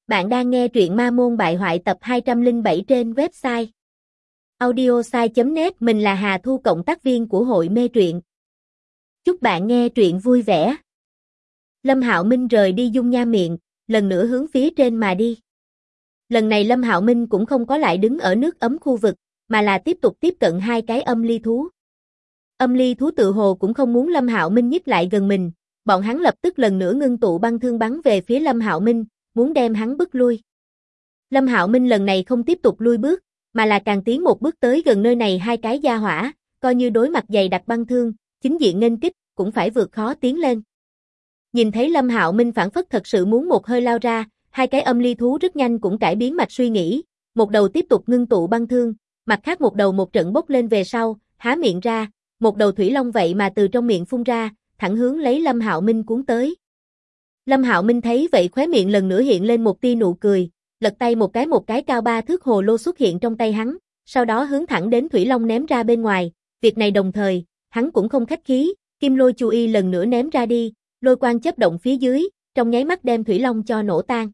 Bạn đang nghe truyện Ma Môn Bại Hoại tập 207 trên website audiosai.net. Mình là Hà Thu, cộng tác viên của hội mê truyện. Chúc bạn nghe truyện vui vẻ. Lâm Hạo Minh rời đi dung nha miệng, lần nữa hướng phía trên mà đi. Lần này Lâm Hạo Minh cũng không có lại đứng ở nước ấm khu vực, mà là tiếp tục tiếp cận hai cái âm ly thú. Âm ly thú tự hồ cũng không muốn Lâm Hạo Minh nhích lại gần mình, bọn hắn lập tức lần nữa ngưng tụ băng thương bắn về phía Lâm Hạo Minh, muốn đem hắn bức lui. Lâm Hạo Minh lần này không tiếp tục lui bước, mà là càng tiến một bước tới gần nơi này hai cái gia hỏa, coi như đối mặt dày đặc băng thương, chính diện nghênh kích, cũng phải vượt khó tiến lên. Nhìn thấy Lâm Hạo Minh phản phất thật sự muốn một hơi lao ra, hai cái âm ly thú rất nhanh cũng cải biến mạch suy nghĩ, một đầu tiếp tục ngưng tụ băng thương, mặt khác một đầu một trận bốc lên về sau, há miệng ra, một đầu thủy long vậy mà từ trong miệng phun ra, thẳng hướng lấy Lâm Hạo Minh cuốn tới. Lâm Hạo Minh thấy vậy khóe miệng lần nữa hiện lên một tia nụ cười, lật tay một cái cao 3 thước hồ lô xuất hiện trong tay hắn, sau đó hướng thẳng đến thủy long ném ra bên ngoài, việc này đồng thời, hắn cũng không khách khí, kim lôi chu y lần nữa ném ra đi, lôi quang chớp động phía dưới, trong nháy mắt đem thủy long cho nổ tan.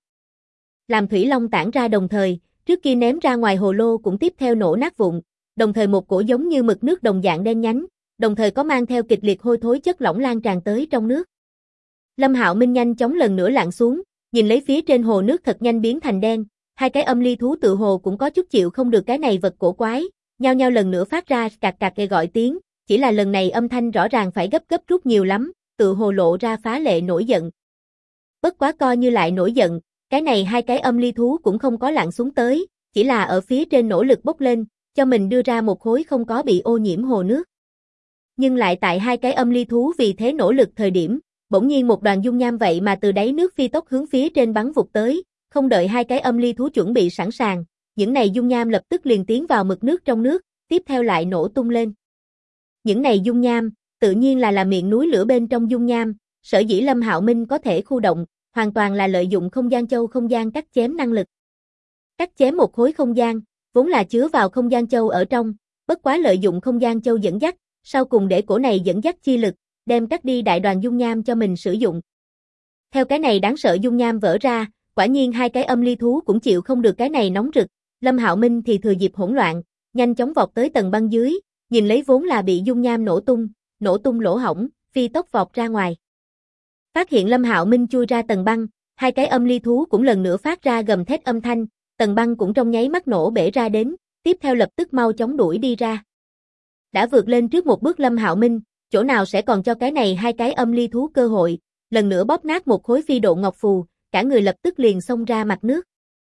Làm thủy long tản ra đồng thời, trước kia ném ra ngoài hồ lô cũng tiếp theo nổ nát vụn, đồng thời một cổ giống như mực nước đồng dạng đen nhánh, đồng thời có mang theo kịch liệt hôi thối chất lỏng lan tràn tới trong nước. Lâm Hạo Minh nhanh chóng lần nữa lặn xuống, nhìn lấy phía trên hồ nước thật nhanh biến thành đen, hai cái âm ly thú tự hồ cũng có chút chịu không được cái này vật cổ quái, nhao nhao lần nữa phát ra cạc cạc kề gọi tiếng, chỉ là lần này âm thanh rõ ràng phải gấp gấp rút nhiều lắm, tự hồ lộ ra phá lệ nổi giận. Bất quá coi như lại nổi giận, cái này hai cái âm ly thú cũng không có lặn xuống tới, chỉ là ở phía trên nỗ lực bốc lên, cho mình đưa ra một khối không có bị ô nhiễm hồ nước. Nhưng lại tại hai cái âm ly thú vì thế nỗ lực thời điểm, bỗng nhiên một đoàn dung nham vậy mà từ đáy nước phi tốc hướng phía trên bắn vụt tới, không đợi hai cái âm ly thú chuẩn bị sẵn sàng, những này dung nham lập tức liền tiến vào mực nước trong nước, tiếp theo lại nổ tung lên. Những này dung nham, tự nhiên là miệng núi lửa bên trong dung nham, sở dĩ Lâm Hạo Minh có thể khu động, hoàn toàn là lợi dụng không gian châu không gian cắt chém năng lực. Cắt chém một khối không gian, vốn là chứa vào không gian châu ở trong, bất quá lợi dụng không gian châu dẫn dắt, sau cùng để cổ này dẫn dắt chi lực, đem cắt đi đại đoàn dung nham cho mình sử dụng. Theo cái này đáng sợ dung nham vỡ ra, quả nhiên hai cái âm ly thú cũng chịu không được cái này nóng rực, Lâm Hạo Minh thì thừa dịp hỗn loạn, nhanh chóng vọt tới tầng băng dưới, nhìn lấy vốn là bị dung nham nổ tung lỗ hổng, phi tốc vọt ra ngoài. Phát hiện Lâm Hạo Minh chui ra tầng băng, hai cái âm ly thú cũng lần nữa phát ra gầm thét âm thanh, tầng băng cũng trong nháy mắt nổ bể ra đến, tiếp theo lập tức mau chóng đuổi đi ra. Đã vượt lên trước một bước Lâm Hạo Minh, chỗ nào sẽ còn cho cái này hai cái âm ly thú cơ hội, lần nữa bóp nát một khối phi độ ngọc phù, cả người lập tức liền xông ra mặt nước.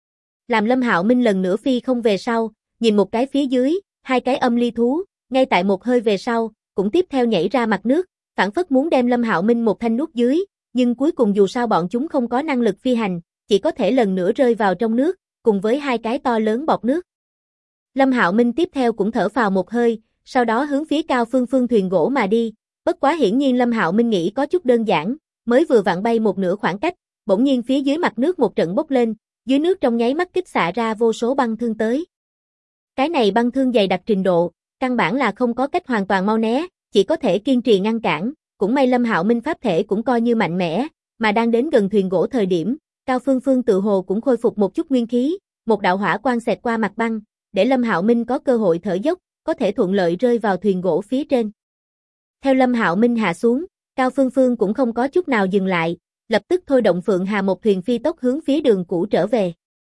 Làm Lâm Hạo Minh lần nữa phi không về sau, nhìn một cái phía dưới, hai cái âm ly thú, ngay tại một hơi về sau, cũng tiếp theo nhảy ra mặt nước, phản phất muốn đem Lâm Hạo Minh một thanh nuốt dưới, nhưng cuối cùng dù sao bọn chúng không có năng lực phi hành, chỉ có thể lần nữa rơi vào trong nước, cùng với hai cái to lớn bọt nước. Lâm Hạo Minh tiếp theo cũng thở phào một hơi, sau đó hướng phía Cao Phương Phương thuyền gỗ mà đi, bất quá hiển nhiên Lâm Hạo Minh nghĩ có chút đơn giản, mới vừa vặn bay một nửa khoảng cách, bỗng nhiên phía dưới mặt nước một trận bốc lên, dưới nước trong nháy mắt kích xạ ra vô số băng thương tới. Cái này băng thương dày đặc trình độ, căn bản là không có cách hoàn toàn mau né, chỉ có thể kiên trì ngăn cản, cũng may Lâm Hạo Minh pháp thể cũng coi như mạnh mẽ, mà đang đến gần thuyền gỗ thời điểm, Cao Phương Phương tự hồ cũng khôi phục một chút nguyên khí, một đạo hỏa quang xẹt qua mặt băng, để Lâm Hạo Minh có cơ hội thở dốc, có thể thuận lợi rơi vào thuyền gỗ phía trên. Theo Lâm Hạo Minh hạ xuống, Cao Phương Phương cũng không có chút nào dừng lại, lập tức thôi động Phượng Hà một thuyền phi tốc hướng phía đường cũ trở về.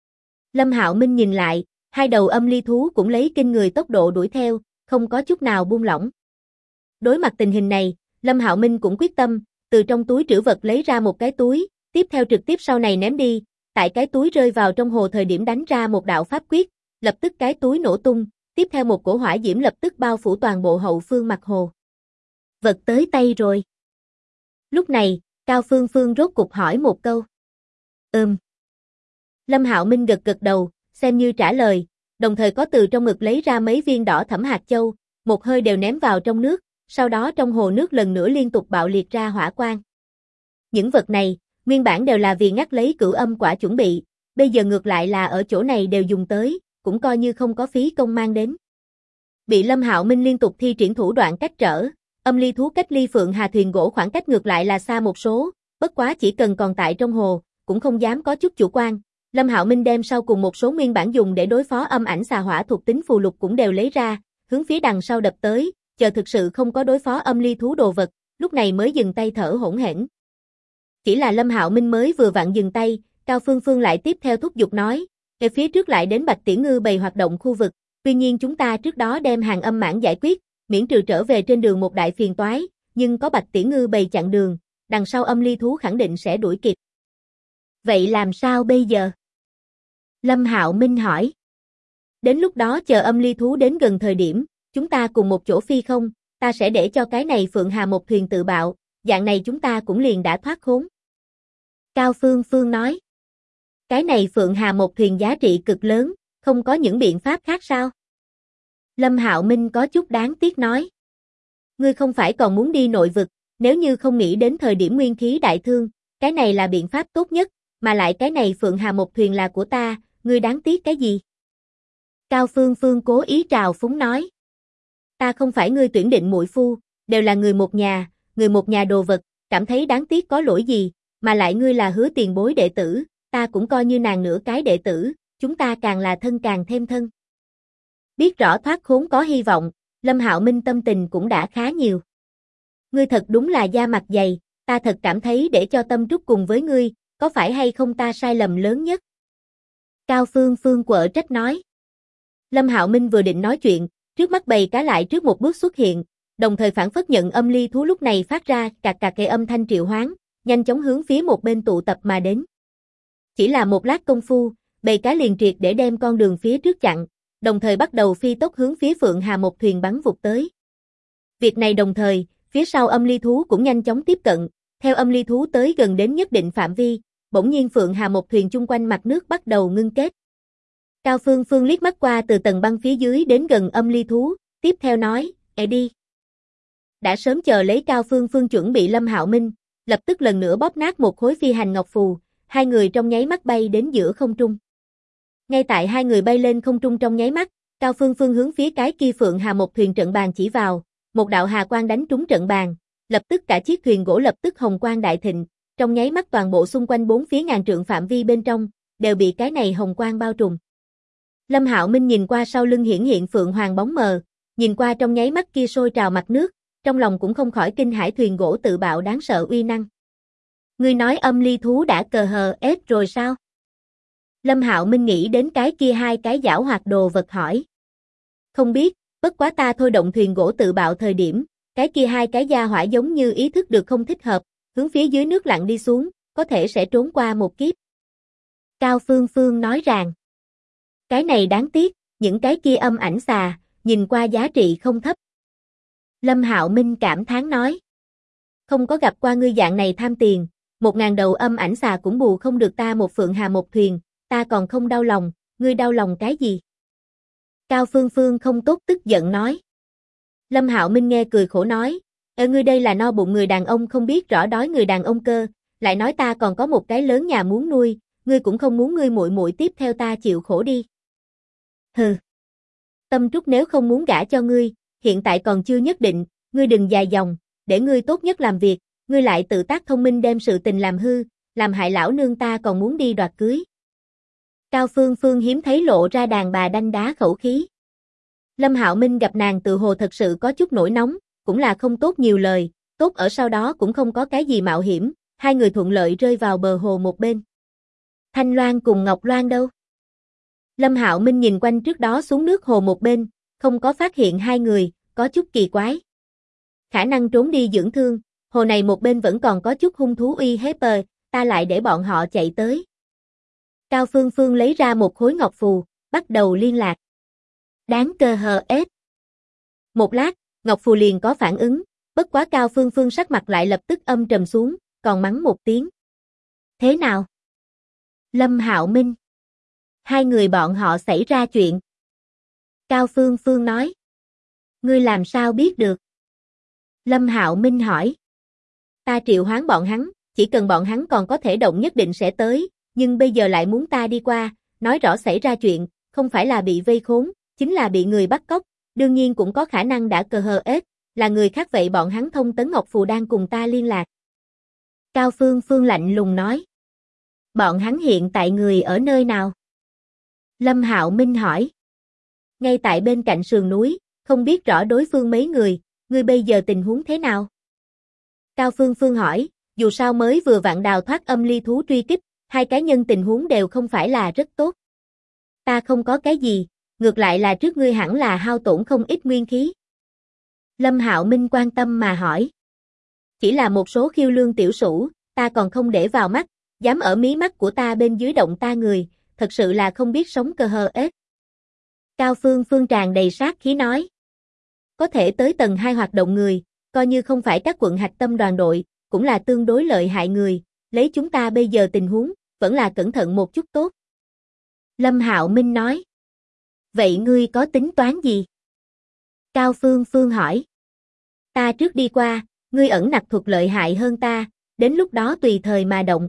Lâm Hạo Minh nhìn lại, hai đầu âm ly thú cũng lấy kinh người tốc độ đuổi theo, không có chút nào buông lỏng. Đối mặt tình hình này, Lâm Hạo Minh cũng quyết tâm, từ trong túi trữ vật lấy ra một cái túi, tiếp theo trực tiếp sau này ném đi, tại cái túi rơi vào trong hồ thời điểm đánh ra một đạo pháp quyết, lập tức cái túi nổ tung, tiếp theo một cổ hỏa diễm lập tức bao phủ toàn bộ hậu phương mặt hồ. Vật tới tay rồi. Lúc này, Cao Phương Phương rốt cục hỏi một câu. Lâm Hạo Minh gật gật đầu, xem như trả lời, đồng thời có từ trong ngực lấy ra mấy viên đỏ thẫm hạt châu, một hơi đều ném vào trong nước, sau đó trong hồ nước lần nữa liên tục bạo liệt ra hỏa quang. Những vật này, nguyên bản đều là vì ngắt lấy cửu âm quả chuẩn bị, bây giờ ngược lại là ở chỗ này đều dùng tới, cũng coi như không có phí công mang đến. Bị Lâm Hạo Minh liên tục thi triển thủ đoạn cách trở, âm ly thú cách ly Phượng Hà thuyền gỗ khoảng cách ngược lại là xa một số, bất quá chỉ cần còn tại trong hồ, cũng không dám có chút chủ quan, Lâm Hạo Minh đem sau cùng một số nguyên bản dùng để đối phó âm ảnh xà hỏa thuộc tính phù lục cũng đều lấy ra, hướng phía đằng sau đập tới, chờ thực sự không có đối phó âm ly thú đồ vật, lúc này mới dừng tay thở hổn hển. Chỉ là Lâm Hạo Minh mới vừa vặn dừng tay, Cao Phương Phương lại tiếp theo thúc giục nói, ở phía trước lại đến Bạch Tiễn Ngư bầy hoạt động khu vực, tuy nhiên chúng ta trước đó đem hàng âm mãn giải quyết, miễn trừ trở về trên đường một đại phiền toái, nhưng có Bạch Tiễn Ngư bầy chặn đường, đằng sau âm ly thú khẳng định sẽ đuổi kịp. Vậy làm sao bây giờ? Lâm Hạo Minh hỏi. Đến lúc đó chờ âm ly thú đến gần thời điểm, chúng ta cùng một chỗ phi không, ta sẽ để cho cái này Phượng Hà một thuyền tự bạo, dạng này chúng ta cũng liền đã thoát khốn. Cao Phương Phương nói. Cái này Phượng Hà một thuyền giá trị cực lớn, không có những biện pháp khác sao? Lâm Hạo Minh có chút đáng tiếc nói. Ngươi không phải còn muốn đi nội vực, nếu như không nghĩ đến thời điểm nguyên khí đại thương, cái này là biện pháp tốt nhất, mà lại cái này Phượng Hà một thuyền là của ta, ngươi đáng tiếc cái gì? Cao Phương Phương cố ý trào phúng nói. Ta không phải ngươi tuyển định muội phu, đều là người một nhà đồ vật, cảm thấy đáng tiếc có lỗi gì, mà lại ngươi là Hứa tiền bối đệ tử, ta cũng coi như nàng nửa cái đệ tử, chúng ta càng là thân càng thêm thân. Biết rõ thoát khốn có hy vọng, Lâm Hạo Minh tâm tình cũng đã khá nhiều. Ngươi thật đúng là da mặt dày, ta thật cảm thấy để cho Tâm Trúc cùng với ngươi, có phải hay không ta sai lầm lớn nhất? Cao Phương Phương quở trách nói. Lâm Hạo Minh vừa định nói chuyện, trước mắt bầy cá lại trước một bước xuất hiện, đồng thời phản phất nhận âm ly thú lúc này phát ra cạc cạc cái âm thanh triệu hoán, nhanh chóng hướng phía một bên tụ tập mà đến. Chỉ là một lát công phu, bầy cá liền triệt để đem con đường phía trước chặn, đồng thời bắt đầu phi tốc hướng phía Phượng Hà một thuyền bắn vụt tới. Việc này đồng thời, phía sau âm ly thú cũng nhanh chóng tiếp cận, theo âm ly thú tới gần đến nhất định phạm vi, bỗng nhiên Phượng Hà một thuyền chung quanh mặt nước bắt đầu ngưng kết. Cao Phương Phương liếc mắt qua từ tầng băng phía dưới đến gần âm ly thú, tiếp theo nói, đi. Đã sớm chờ lấy Cao Phương Phương chuẩn bị Lâm Hạo Minh, lập tức lần nữa bóp nát một khối phi hành ngọc phù, hai người trong nháy mắt bay đến giữa không trung. Ngay tại hai người bay lên không trung trong nháy mắt, Cao Phương Phương hướng phía cái kia Phượng Hà một thuyền trận bàn chỉ vào, một đạo hà quang đánh trúng trận bàn, lập tức cả chiếc thuyền gỗ lập tức hồng quang đại thịnh, trong nháy mắt toàn bộ xung quanh bốn phía ngàn trượng phạm vi bên trong đều bị cái này hồng quang bao trùm. Lâm Hạo Minh nhìn qua sau lưng hiển hiện Phượng Hoàng bóng mờ, nhìn qua trong nháy mắt kia sôi trào mặt nước, trong lòng cũng không khỏi kinh hãi thuyền gỗ tự bạo đáng sợ uy năng. Ngươi nói âm ly thú đã cờ hờ ép rồi sao? Lâm Hạo Minh nghĩ đến cái kia hai cái giảo hoạt đồ vật hỏi. Không biết, bất quá ta thôi động thuyền gỗ tự bạo thời điểm, cái kia hai cái gia hỏa giống như ý thức được không thích hợp, hướng phía dưới nước lặn đi xuống, có thể sẽ trốn qua một kiếp. Cao Phương Phương nói rằng, cái này đáng tiếc, những cái kia âm ảnh xà, nhìn qua giá trị không thấp. Lâm Hạo Minh cảm thán nói, không có gặp qua ngươi dạng này tham tiền, 1000 đầu âm ảnh xà cũng bù không được ta một Phượng Hà một thuyền, ta còn không đau lòng, ngươi đau lòng cái gì? Cao Phương Phương không tốt tức giận nói. Lâm Hạo Minh nghe cười khổ nói, ngươi đây là no bụng người đàn ông không biết rõ đói người đàn ông cơ, lại nói ta còn có một cái lớn nhà muốn nuôi, ngươi cũng không muốn ngươi muội muội tiếp theo ta chịu khổ đi. Hừ. Tâm Trúc nếu không muốn gả cho ngươi, hiện tại còn chưa nhất định, ngươi đừng dài dòng, để ngươi tốt nhất làm việc, ngươi lại tự tác thông minh đem sự tình làm hư, làm hại lão nương ta còn muốn đi đoạt cưới. Cao Phương Phương hiếm thấy lộ ra đàn bà đanh đá khẩu khí. Lâm Hạo Minh gặp nàng tự hồ thật sự có chút nổi nóng, cũng là không tốt nhiều lời, tốt ở sau đó cũng không có cái gì mạo hiểm, hai người thuận lợi rơi vào bờ hồ một bên. Thanh Loan cùng Ngọc Loan đâu? Lâm Hạo Minh nhìn quanh trước đó xuống nước hồ một bên, không có phát hiện hai người, có chút kỳ quái. Khả năng trốn đi dưỡng thương, hồ này một bên vẫn còn có chút hung thú uy hiếp, ta lại để bọn họ chạy tới. Cao Phương Phương lấy ra một khối ngọc phù, bắt đầu liên lạc. Đáng cơ hờ ết. Một lát, ngọc phù liền có phản ứng, bất quá Cao Phương Phương sắc mặt lại lập tức âm trầm xuống, còn mắng một tiếng. Thế nào? Lâm Hạo Minh. Hai người bọn họ xảy ra chuyện. Cao Phương Phương nói. Ngươi làm sao biết được? Lâm Hạo Minh hỏi. Ta triệu hoán bọn hắn, chỉ cần bọn hắn còn có thể động nhất định sẽ tới, nhưng bây giờ lại muốn ta đi qua, nói rõ xảy ra chuyện, không phải là bị vây khốn, chính là bị người bắt cóc, đương nhiên cũng có khả năng đã cờ hờ ết, là người khác vậy bọn hắn thông tấn Ngọc Phù đang cùng ta liên lạc. Cao Phương Phương lạnh lùng nói. Bọn hắn hiện tại người ở nơi nào? Lâm Hạo Minh hỏi. Ngay tại bên cạnh sườn núi, không biết rõ đối phương mấy người, ngươi bây giờ tình huống thế nào? Cao Phương Phương hỏi, dù sao mới vừa vặn đào thoát âm ly thú truy kích, hai cá nhân tình huống đều không phải là rất tốt. Ta không có cái gì, ngược lại là trước ngươi hẳn là hao tổn không ít nguyên khí. Lâm Hạo Minh quan tâm mà hỏi. Chỉ là một số khiêu lương tiểu sủ, ta còn không để vào mắt, dám ở mí mắt của ta bên dưới động ta người, thật sự là không biết sống cơ hờ ếch. Cao Phương Phương tràn đầy sát khí nói. Có thể tới tầng 2 hoạt động người, coi như không phải các quận hạch tâm đoàn đội, cũng là tương đối lợi hại người, lấy chúng ta bây giờ tình huống, vẫn là cẩn thận một chút tốt. Lâm Hạo Minh nói. Vậy ngươi có tính toán gì? Cao Phương Phương hỏi. Ta trước đi qua, ngươi ẩn nặc thuật lợi hại hơn ta, đến lúc đó tùy thời mà động.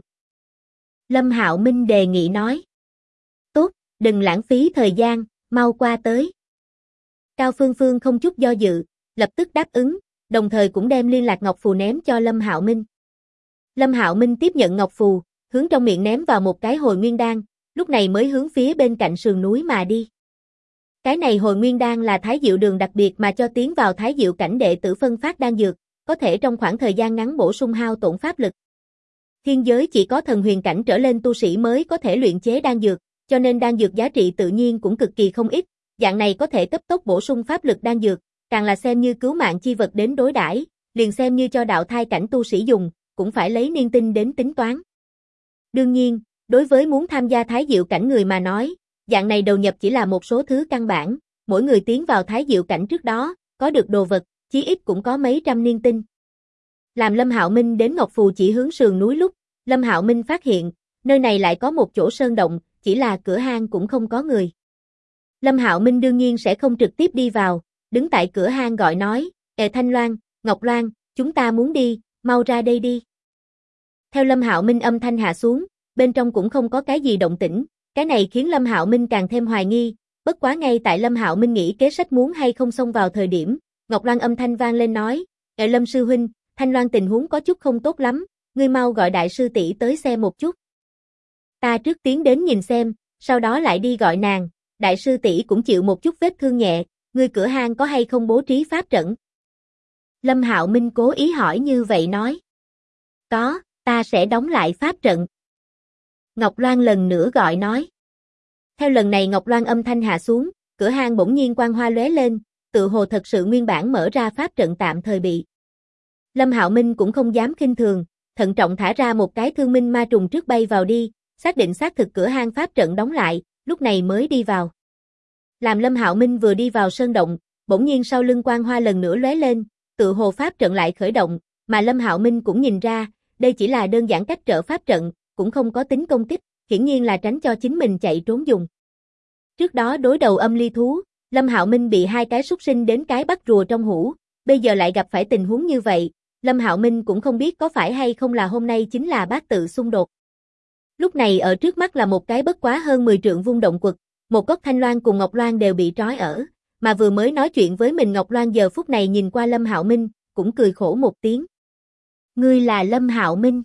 Lâm Hạo Minh đề nghị nói. Tốt, đừng lãng phí thời gian, mau qua tới. Cao Phương Phương không chút do dự, lập tức đáp ứng, đồng thời cũng đem liên lạc ngọc phù ném cho Lâm Hạo Minh. Lâm Hạo Minh tiếp nhận ngọc phù, hướng trong miệng ném vào một cái hồi nguyên đan, lúc này mới hướng phía bên cạnh sườn núi mà đi. Cái này hồi nguyên đan là thái diệu đường đặc biệt mà cho tiến vào thái diệu cảnh đệ tử phân phát đan dược, có thể trong khoảng thời gian ngắn bổ sung hao tổn pháp lực. Thiên giới chỉ có thần huyền cảnh trở lên tu sĩ mới có thể luyện chế đan dược, cho nên đan dược giá trị tự nhiên cũng cực kỳ không ít, dạng này có thể cấp tốc bổ sung pháp lực đan dược, càng là xem như cứu mạng chi vật đến đối đãi, liền xem như cho đạo thai cảnh tu sĩ dùng, cũng phải lấy niên tinh đến tính toán. Đương nhiên, đối với muốn tham gia thái diệu cảnh người mà nói, dạng này đầu nhập chỉ là một số thứ căn bản, mỗi người tiến vào thái diệu cảnh trước đó, có được đồ vật, chí ít cũng có mấy trăm niên tinh. Làm Lâm Hạo Minh đến Ngọc Phù chỉ hướng sườn núi lúc, Lâm Hạo Minh phát hiện, nơi này lại có một chỗ sơn động, chỉ là cửa hang cũng không có người. Lâm Hạo Minh đương nhiên sẽ không trực tiếp đi vào, đứng tại cửa hang gọi nói, Thanh Loan, Ngọc Loan, chúng ta muốn đi, mau ra đây đi. Theo Lâm Hạo Minh âm thanh hạ xuống, bên trong cũng không có cái gì động tĩnh, cái này khiến Lâm Hạo Minh càng thêm hoài nghi, bất quá ngay tại Lâm Hạo Minh nghĩ kế sách muốn hay không xông vào thời điểm, Ngọc Loan âm thanh vang lên nói, Lâm sư huynh, Thanh Loan tình huống có chút không tốt lắm, ngươi mau gọi đại sư tỷ tới xem một chút. Ta trước tiến đến nhìn xem, sau đó lại đi gọi nàng, đại sư tỷ cũng chịu một chút vết thương nhẹ, ngươi cửa hang có hay không bố trí pháp trận? Lâm Hạo Minh cố ý hỏi như vậy nói. Có, ta sẽ đóng lại pháp trận. Ngọc Loan lần nữa gọi nói. Theo lần này Ngọc Loan âm thanh hạ xuống, cửa hang bỗng nhiên quang hoa lóe lên, tự hồ thật sự nguyên bản mở ra pháp trận tạm thời bị. Lâm Hạo Minh cũng không dám khinh thường, thận trọng thả ra một cái thương minh ma trùng trước bay vào đi, xác định xác thực cửa hang pháp trận đóng lại, lúc này mới đi vào. Làm Lâm Hạo Minh vừa đi vào sơn động, bỗng nhiên sau lưng quang hoa lần nữa lóe lên, tự hồ pháp trận lại khởi động, mà Lâm Hạo Minh cũng nhìn ra, đây chỉ là đơn giản cách trở pháp trận, cũng không có tính công kích, hiển nhiên là tránh cho chính mình chạy trốn dùng. Trước đó đối đầu âm ly thú, Lâm Hạo Minh bị hai cái súc sinh đến cái bắt rùa trong hũ, bây giờ lại gặp phải tình huống như vậy, Lâm Hạo Minh cũng không biết có phải hay không là hôm nay chính là bát tự xung đột. Lúc này ở trước mắt là một cái bất quá hơn 10 trượng vuông động quật, một góc Thanh Loan cùng Ngọc Loan đều bị trói ở, mà vừa mới nói chuyện với mình Ngọc Loan giờ phút này nhìn qua Lâm Hạo Minh, cũng cười khổ một tiếng. Ngươi là Lâm Hạo Minh.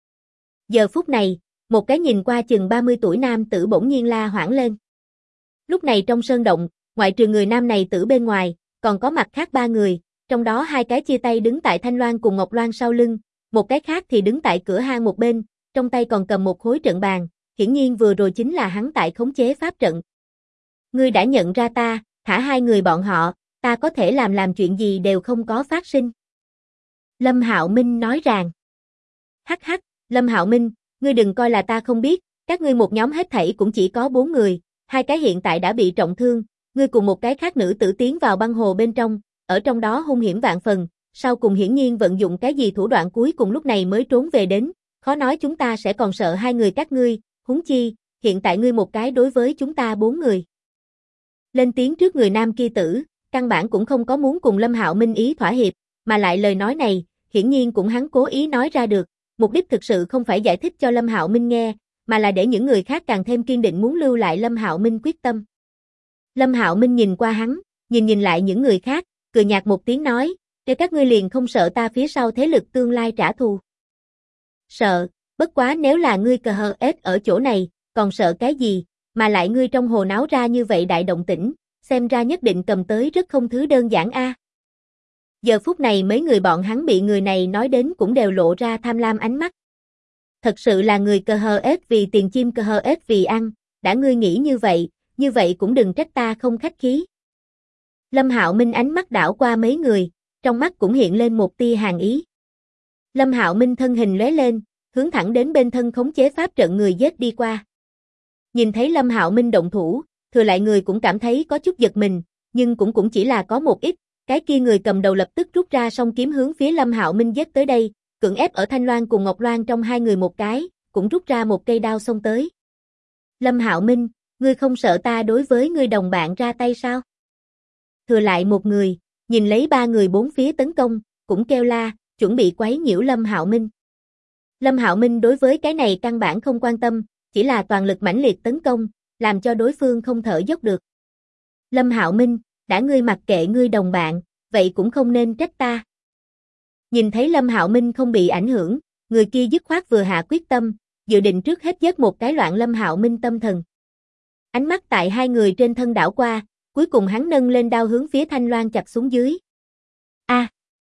Giờ phút này, một cái nhìn qua chừng 30 tuổi nam tử bỗng nhiên la hoảng lên. Lúc này trong sơn động, ngoại trừ người nam này tử bên ngoài, còn có mặt khác ba người, trong đó hai cái chia tay đứng tại Thanh Loan cùng Ngọc Loan sau lưng, một cái khác thì đứng tại cửa hang một bên, trong tay còn cầm một khối trận bàn, hiển nhiên vừa rồi chính là hắn tại khống chế pháp trận. Ngươi đã nhận ra ta, thả hai người bọn họ, ta có thể làm chuyện gì đều không có phát sinh. Lâm Hạo Minh nói rằng. Hắc hắc, Lâm Hạo Minh, ngươi đừng coi là ta không biết, các ngươi một nhóm hết thảy cũng chỉ có 4 người, hai cái hiện tại đã bị trọng thương, ngươi cùng một cái khác nữ tử tiến vào băng hồ bên trong, ở trong đó hung hiểm vạn phần, sau cùng hiển nhiên vận dụng cái gì thủ đoạn cuối cùng lúc này mới trốn về đến, khó nói chúng ta sẽ còn sợ hai người các ngươi, huống chi, hiện tại ngươi một cái đối với chúng ta 4 người. Lên tiếng trước người nam kia tử, căn bản cũng không có muốn cùng Lâm Hạo Minh ý thỏa hiệp, mà lại lời nói này, hiển nhiên cũng hắn cố ý nói ra được, mục đích thực sự không phải giải thích cho Lâm Hạo Minh nghe, mà là để những người khác càng thêm kiên định muốn lưu lại Lâm Hạo Minh quyết tâm. Lâm Hạo Minh nhìn qua hắn, nhìn lại những người khác, cười nhạt một tiếng nói, để các ngươi liền không sợ ta phía sau thế lực tương lai trả thù. Sợ, Bất quá nếu là ngươi cờ hờ ết ở chỗ này, còn sợ cái gì, mà lại ngươi trong hồ náo ra như vậy đại động tĩnh, xem ra nhất định cầm tới rất không thứ đơn giản a. Giờ phút này mấy người bọn hắn bị người này nói đến cũng đều lộ ra tham lam ánh mắt. Thật sự là người cờ hờ ết vì tiền, chim cờ hờ ết vì ăn, đã ngươi nghĩ như vậy cũng đừng trách ta không khách khí. Lâm Hạo Minh ánh mắt đảo qua mấy người, trong mắt cũng hiện lên một tia hàn ý. Lâm Hạo Minh thân hình lóe lên, hướng thẳng đến bên thân khống chế pháp trận người giết đi qua. Nhìn thấy Lâm Hạo Minh động thủ, thừa lại người cũng cảm thấy có chút giật mình, nhưng cũng chỉ là có một ít, cái kia người cầm đầu lập tức rút ra song kiếm hướng phía Lâm Hạo Minh giết tới đây, cưỡng ép ở Thanh Loan cùng Ngọc Loan trong hai người một cái, cũng rút ra một cây đao xông tới. Lâm Hạo Minh, ngươi không sợ ta đối với ngươi đồng bạn ra tay sao? Thừa lại một người, nhìn lấy ba người bốn phía tấn công, cũng kêu la, chuẩn bị quấy nhiễu Lâm Hạo Minh. Lâm Hạo Minh đối với cái này căn bản không quan tâm, chỉ là toàn lực mãnh liệt tấn công, làm cho đối phương không thở dốc được. Lâm Hạo Minh, đã ngươi mặc kệ ngươi đồng bạn, vậy cũng không nên trách ta. Nhìn thấy Lâm Hạo Minh không bị ảnh hưởng, người kia dứt khoát vừa hạ quyết tâm, dự định trước hết giết một cái loạn Lâm Hạo Minh tâm thần. Ánh mắt tại hai người trên thân đảo qua, cuối cùng hắn nâng lên đao hướng phía Thanh Loan chặt xuống dưới. A!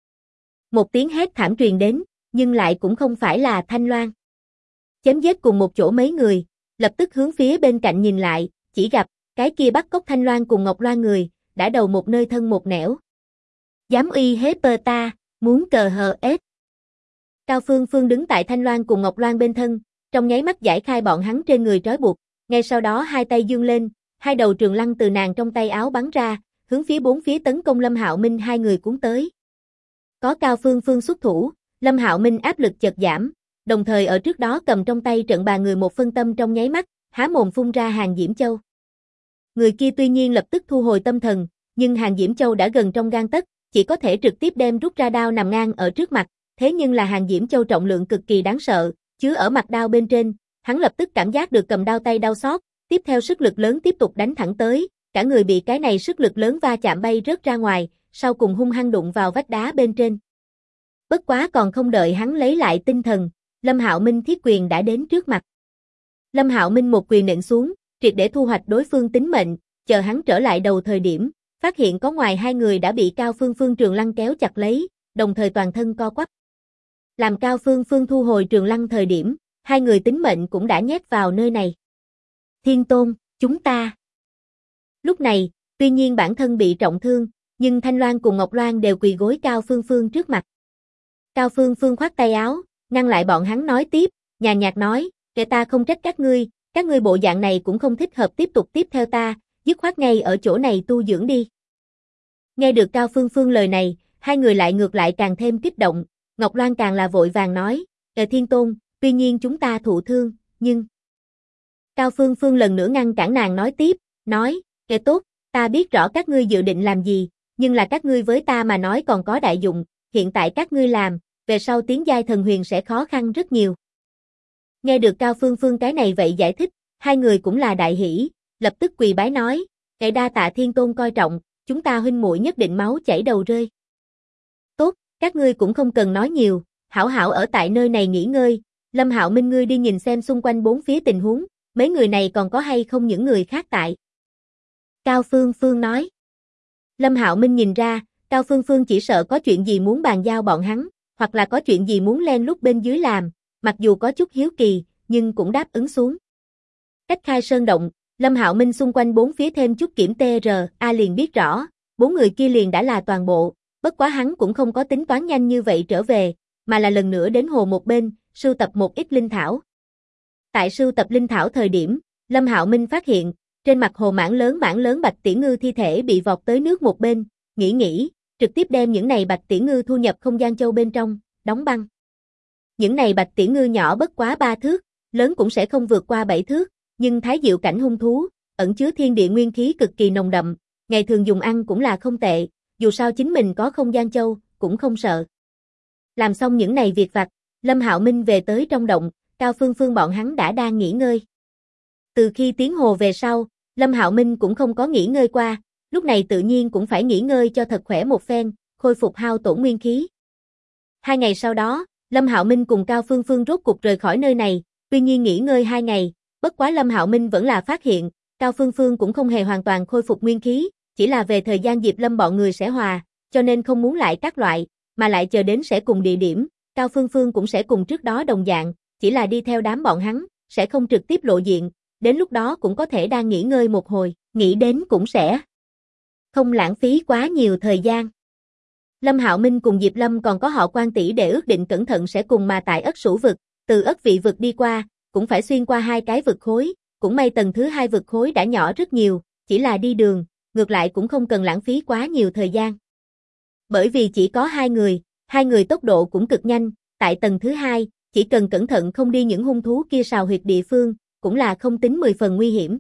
Một tiếng hét thảm truyền đến, nhưng lại cũng không phải là Thanh Loan. Chém giết cùng một chỗ mấy người, lập tức hướng phía bên cạnh nhìn lại, chỉ gặp, cái kia bắt cóc Thanh Loan cùng Ngọc Loan người, đã đầu một nơi thân một nẻo. Dám uy hiếp ta, muốn cờ hờ ết. Cao Phương Phương đứng tại Thanh Loan cùng Ngọc Loan bên thân, trong nháy mắt giải khai bọn hắn trên người trói buộc, ngay sau đó hai tay dương lên, hai đầu trường lăng từ nàng trong tay áo bắn ra, hướng phía bốn phía tấn công Lâm Hạo Minh hai người cuốn tới. Có Cao Phương Phương xuất thủ, Lâm Hạo Minh áp lực chợt giảm, đồng thời ở trước đó cầm trong tay trận bà người một phân tâm trong nháy mắt, há mồm phun ra Hàng Diễm Châu. Người kia tuy nhiên lập tức thu hồi tâm thần, nhưng Hàng Diễm Châu đã gần trong gang tấc, chỉ có thể trực tiếp đem rút ra đao nằm ngang ở trước mặt, thế nhưng là Hàng Diễm Châu trọng lượng cực kỳ đáng sợ, chứa ở mặt đao bên trên, hắn lập tức cảm giác được cầm đao tay đau xót, tiếp theo sức lực lớn tiếp tục đánh thẳng tới, cả người bị cái này sức lực lớn va chạm bay rớt ra ngoài, sau cùng hung hăng đụng vào vách đá bên trên. Bất quá còn không đợi hắn lấy lại tinh thần, Lâm Hạo Minh thiết quyền đã đến trước mặt. Lâm Hạo Minh một quyền nện xuống, triệt để thu hoạch đối phương tính mệnh, chờ hắn trở lại đầu thời điểm, phát hiện có ngoài hai người đã bị Cao Phương Phương trường lăng kéo chặt lấy, đồng thời toàn thân co quắp. Làm Cao Phương Phương thu hồi trường lăng thời điểm, hai người tính mệnh cũng đã nhét vào nơi này. Thiên Tôn, chúng ta. Lúc này, tuy nhiên bản thân bị trọng thương, nhưng Thanh Loan cùng Ngọc Loan đều quỳ gối Cao Phương Phương trước mặt. Cao Phương Phương khoát tay áo, ngăn lại bọn hắn nói tiếp, nhàn nhạt nói, kệ ta không trách các ngươi bộ dạng này cũng không thích hợp tiếp tục tiếp theo ta, dứt khoát ngay ở chỗ này tu dưỡng đi. Nghe được Cao Phương Phương lời này, hai người lại ngược lại càng thêm kích động, Ngọc Loan càng là vội vàng nói, Thiên Tôn, tuy nhiên chúng ta thụ thương, nhưng... Cao Phương Phương lần nữa ngăn cản nàng nói tiếp, nói, tốt, ta biết rõ các ngươi dự định làm gì, nhưng là các ngươi với ta mà nói còn có đại dụng, hiện tại các ngươi làm, về sau tiến giai thần huyền sẽ khó khăn rất nhiều. Nghe được Cao Phương Phương cái này vậy giải thích, hai người cũng là đại hỷ, lập tức quỳ bái nói, đa tạ Thiên Tôn coi trọng, chúng ta huynh muội nhất định máu chảy đầu rơi. Tốt, các ngươi cũng không cần nói nhiều, hảo hảo ở tại nơi này nghỉ ngơi, Lâm Hạo Minh ngươi đi nhìn xem xung quanh bốn phía tình huống, mấy người này còn có hay không những người khác tại. Cao Phương Phương nói. Lâm Hạo Minh nhìn ra, Cao Phương Phương chỉ sợ có chuyện gì muốn bàn giao bọn hắn, hoặc là có chuyện gì muốn len lút bên dưới làm, mặc dù có chút hiếu kỳ, nhưng cũng đáp ứng xuống. Cách khai sơn động, Lâm Hạo Minh xung quanh bốn phía thêm chút kiểm TRA liền biết rõ, bốn người kia liền đã là toàn bộ, bất quá hắn cũng không có tính toán nhanh như vậy trở về, mà là lần nữa đến hồ một bên, sưu tập một ít linh thảo. Tại sưu tập linh thảo thời điểm, Lâm Hạo Minh phát hiện, trên mặt hồ mảng lớn bạch tỷ ngư thi thể bị vọt tới nước một bên, nghĩ, trực tiếp đem những này bạch tỷ ngư thu nhập không gian châu bên trong, đóng băng. Những này bạch tỷ ngư nhỏ bất quá 3 thước, lớn cũng sẽ không vượt qua 7 thước, nhưng thái diệu cảnh hung thú, ẩn chứa thiên địa nguyên khí cực kỳ nồng đậm, ngày thường dùng ăn cũng là không tệ, dù sao chính mình có không gian châu, cũng không sợ. Làm xong những này việc vặt, Lâm Hạo Minh về tới trong động, Cao Phương Phương bọn hắn đã đang nghỉ ngơi. Từ khi tiến hồ về sau, Lâm Hạo Minh cũng không có nghỉ ngơi qua, lúc này tự nhiên cũng phải nghỉ ngơi cho thật khỏe một phen, khôi phục hao tổn nguyên khí. 2 ngày sau đó, Lâm Hạo Minh cùng Cao Phương Phương rốt cục rời khỏi nơi này, tuy nhiên nghỉ ngơi 2 ngày, bất quá Lâm Hạo Minh vẫn là phát hiện, Cao Phương Phương cũng không hề hoàn toàn khôi phục nguyên khí, chỉ là về thời gian Diệp Lâm bọn người sẽ hòa, cho nên không muốn lại các loại, mà lại chờ đến sẽ cùng địa điểm, Cao Phương Phương cũng sẽ cùng trước đó đồng dạng, chỉ là đi theo đám bọn hắn, sẽ không trực tiếp lộ diện, đến lúc đó cũng có thể đang nghỉ ngơi một hồi, nghĩ đến cũng sẽ không lãng phí quá nhiều thời gian. Lâm Hạo Minh cùng Diệp Lâm còn có họ Quan tỷ để ước định cẩn thận sẽ cùng mà tại Ất Sủ vực, từ Ất Vị vực đi qua, cũng phải xuyên qua 2 cái vực khối, cũng may tầng thứ 2 vực khối đã nhỏ rất nhiều, chỉ là đi đường, ngược lại cũng không cần lãng phí quá nhiều thời gian. Bởi vì chỉ có 2 người tốc độ cũng cực nhanh, tại tầng thứ 2, chỉ cần cẩn thận không đi những hung thú kia sào huyệt địa phương, cũng là không tính 10 phần nguy hiểm.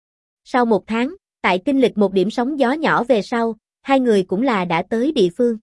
Sau 1 tháng, tại kinh lịch một điểm sóng gió nhỏ về sau, 2 người cũng là đã tới địa phương.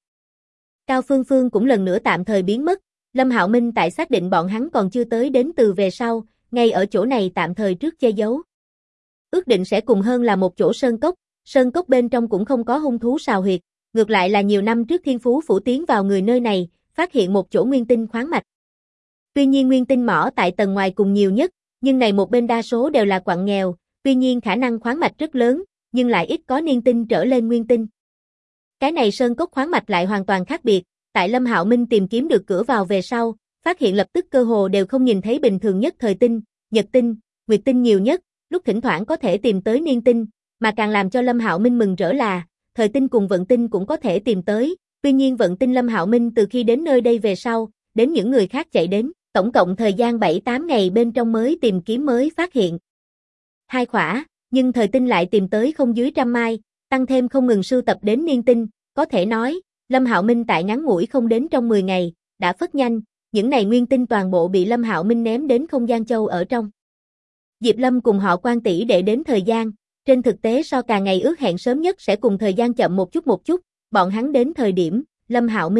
Cao Phương Phương cũng lần nữa tạm thời biến mất, Lâm Hạo Minh tại xác định bọn hắn còn chưa tới đến từ về sau, ngay ở chỗ này tạm thời trước che giấu. Ước định sẽ cùng hơn là một chỗ sơn cốc bên trong cũng không có hung thú sào huyệt, ngược lại là nhiều năm trước Thiên Phú Phủ tiến vào người nơi này, phát hiện một chỗ nguyên tinh khoáng mạch. Tuy nhiên nguyên tinh mỏ tại tầng ngoài cùng nhiều nhất, nhưng này một bên đa số đều là quặng nghèo, tuy nhiên khả năng khoáng mạch rất lớn, nhưng lại ít có niên tinh trở lên nguyên tinh. Cái này sơn cốc khoáng mạch lại hoàn toàn khác biệt, tại Lâm Hạo Minh tìm kiếm được cửa vào về sau, phát hiện lập tức cơ hồ đều không nhìn thấy bình thường nhất thời tinh, nhật tinh, nguyệt tinh nhiều nhất, lúc thỉnh thoảng có thể tìm tới niên tinh, mà càng làm cho Lâm Hạo Minh mừng rỡ là, thời tinh cùng vận tinh cũng có thể tìm tới, tuy nhiên vận tinh Lâm Hạo Minh từ khi đến nơi đây về sau, đến những người khác chạy đến, tổng cộng thời gian 7-8 ngày bên trong mới tìm kiếm mới phát hiện 2 khỏa, nhưng thời tinh lại tìm tới không dưới 100 mai, tăng thêm không ngừng sưu tập đến niên tinh, có thể nói, Lâm Hạo Minh tại ngắn ngủi không đến trong 10 ngày, đã phất nhanh, những này nguyên tinh toàn bộ bị Lâm Hạo Minh ném đến không gian châu ở trong. Diệp Lâm cùng họ Quan tỷ đệ đến thời gian, trên thực tế so càng ngày ước hẹn sớm nhất sẽ cùng thời gian chậm một chút, bọn hắn đến thời điểm, Lâm Hạo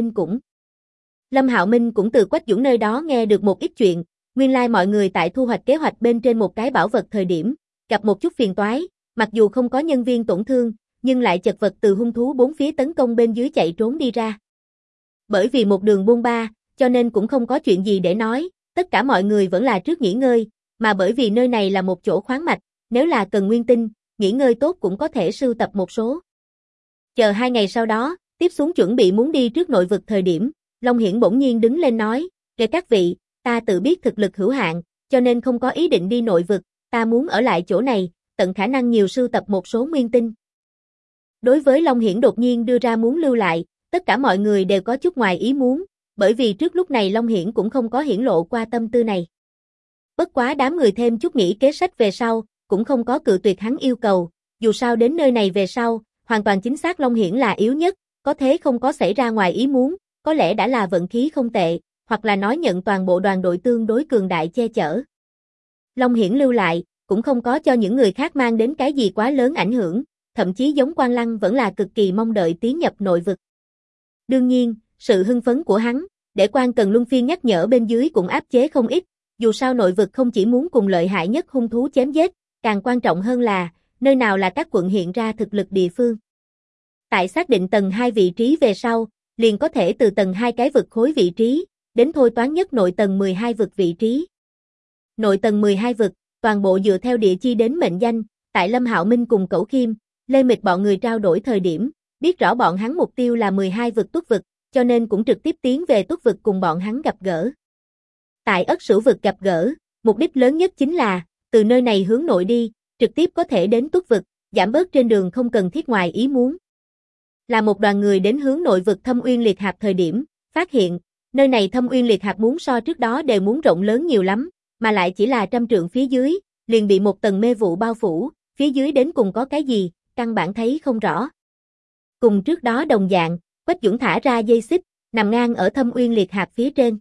Minh cũng từ Quách Dũng nơi đó nghe được một ít chuyện, nguyên lai mọi người tại thu hoạch kế hoạch bên trên một cái bảo vật thời điểm, gặp một chút phiền toái, mặc dù không có nhân viên tổn thương, nhưng lại chật vật từ hung thú 4 phía tấn công bên dưới chạy trốn đi ra. Bởi vì một đường buôn ba, cho nên cũng không có chuyện gì để nói, tất cả mọi người vẫn là trước nghỉ ngơi, mà bởi vì nơi này là một chỗ khoáng mạch, nếu là cần nguyên tinh, nghỉ ngơi tốt cũng có thể sưu tập một số. Chờ 2 ngày sau đó, tiếp xuống chuẩn bị muốn đi trước nội vực thời điểm, Long Hiển bỗng nhiên đứng lên nói, kể các vị, ta tự biết thực lực hữu hạn, cho nên không có ý định đi nội vực, ta muốn ở lại chỗ này, tận khả năng nhiều sưu tập một số nguyên tinh. Đối với Long Hiển đột nhiên đưa ra muốn lưu lại, tất cả mọi người đều có chút ngoài ý muốn, bởi vì trước lúc này Long Hiển cũng không có hiển lộ qua tâm tư này. Bất quá đám người thêm chút nghĩ kế sách về sau, cũng không có cự tuyệt hắn yêu cầu, dù sao đến nơi này về sau, hoàn toàn chính xác Long Hiển là yếu nhất, có thế không có xảy ra ngoài ý muốn, có lẽ đã là vận khí không tệ, hoặc là nói nhận toàn bộ đoàn đội tương đối cường đại che chở. Long Hiển lưu lại, cũng không có cho những người khác mang đến cái gì quá lớn ảnh hưởng, thậm chí giống Quan Lăng vẫn là cực kỳ mong đợi tiến nhập nội vực. Đương nhiên, sự hưng phấn của hắn, để Quan Cần luân phiên nhắc nhở bên dưới cũng áp chế không ít, dù sao nội vực không chỉ muốn cùng lợi hại nhất hung thú chém giết, càng quan trọng hơn là, nơi nào là các quận hiện ra thực lực địa phương. Tại xác định tầng 2 vị trí về sau, liền có thể từ tầng 2 cái vực khối vị trí, đến thôi toán nhất nội tầng 12 vực vị trí. Nội tầng 12 vực, toàn bộ dựa theo địa chi đến mệnh danh, tại Lâm Hạo Minh cùng Cẩu Khiêm, Lê Mịch bọn người trao đổi thời điểm, biết rõ bọn hắn mục tiêu là 12 vực Tuất vực, cho nên cũng trực tiếp tiến về Tuất vực cùng bọn hắn gặp gỡ. Tại Ất Sửu vực gặp gỡ, mục đích lớn nhất chính là, từ nơi này hướng nội đi, trực tiếp có thể đến Tuất vực, giảm bớt trên đường không cần thiết ngoài ý muốn. Là một đoàn người đến hướng nội vực Thâm Uyên Liệt Hạp thời điểm, phát hiện, nơi này Thâm Uyên Liệt Hạp muốn so trước đó đều muốn rộng lớn nhiều lắm, mà lại chỉ là 100 trượng phía dưới, liền bị một tầng mê vụ bao phủ, phía dưới đến cùng có cái gì, căn bản thấy không rõ. Cùng trước đó đồng dạng, Quách Dũng thả ra dây xích, nằm ngang ở Thâm Uyên Liệt Hạp phía trên.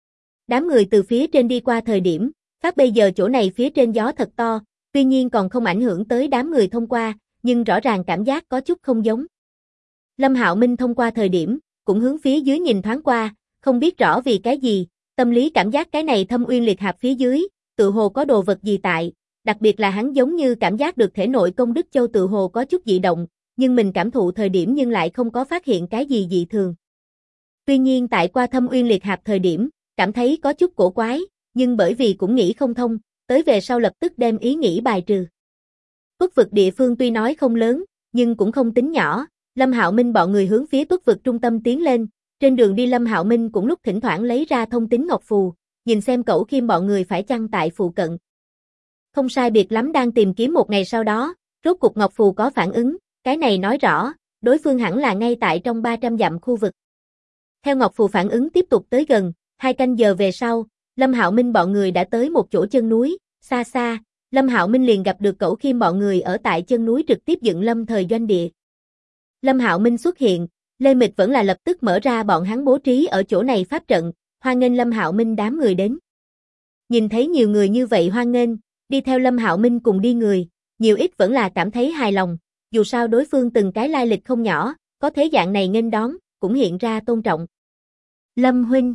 Đám người từ phía trên đi qua thời điểm, phát bây giờ chỗ này phía trên gió thật to, tuy nhiên còn không ảnh hưởng tới đám người thông qua, nhưng rõ ràng cảm giác có chút không giống. Lâm Hạo Minh thông qua thời điểm, cũng hướng phía dưới nhìn thoáng qua, không biết rõ vì cái gì, tâm lý cảm giác cái này Thâm Uyên Liệt Hạp phía dưới, tự hồ có đồ vật gì tại, đặc biệt là hắn giống như cảm giác được thể nội công đức châu tự hồ có chút dị động, nhưng mình cảm thụ thời điểm nhưng lại không có phát hiện cái gì dị thường. Tuy nhiên tại qua Thâm Uyên Liệt Hạp thời điểm, cảm thấy có chút cổ quái, nhưng bởi vì cũng nghĩ không thông, tới về sau lập tức đem ý nghĩ bài trừ. Tuất vực địa phương tuy nói không lớn, nhưng cũng không tính nhỏ, Lâm Hạo Minh bọn người hướng phía tuất vực trung tâm tiến lên, trên đường đi Lâm Hạo Minh cũng lúc thỉnh thoảng lấy ra thông tín ngọc phù, nhìn xem Cẩu Khiêm bọn người phải chăng tại phụ cận. Không sai biệt lắm đang tìm kiếm một ngày sau đó, rốt cục ngọc phù có phản ứng, cái này nói rõ, đối phương hẳn là ngay tại trong 300 dặm khu vực. Theo ngọc phù phản ứng tiếp tục tới gần, 2 canh giờ về sau, Lâm Hạo Minh bọn người đã tới một chỗ chân núi, xa xa, Lâm Hạo Minh liền gặp được Cẩu Khiêm bọn người ở tại chân núi trực tiếp dựng lâm thời doanh địa. Lâm Hạo Minh xuất hiện, Lê Mịch vẫn là lập tức mở ra bọn hắn bố trí ở chỗ này pháp trận, hoan nghênh Lâm Hạo Minh đám người đến. Nhìn thấy nhiều người như vậy hoan nghênh, đi theo Lâm Hạo Minh cùng đi người, nhiều ít vẫn là cảm thấy hài lòng, dù sao đối phương từng cái lai lịch không nhỏ, có thế dạng này nghênh đón, cũng hiện ra tôn trọng. Lâm huynh.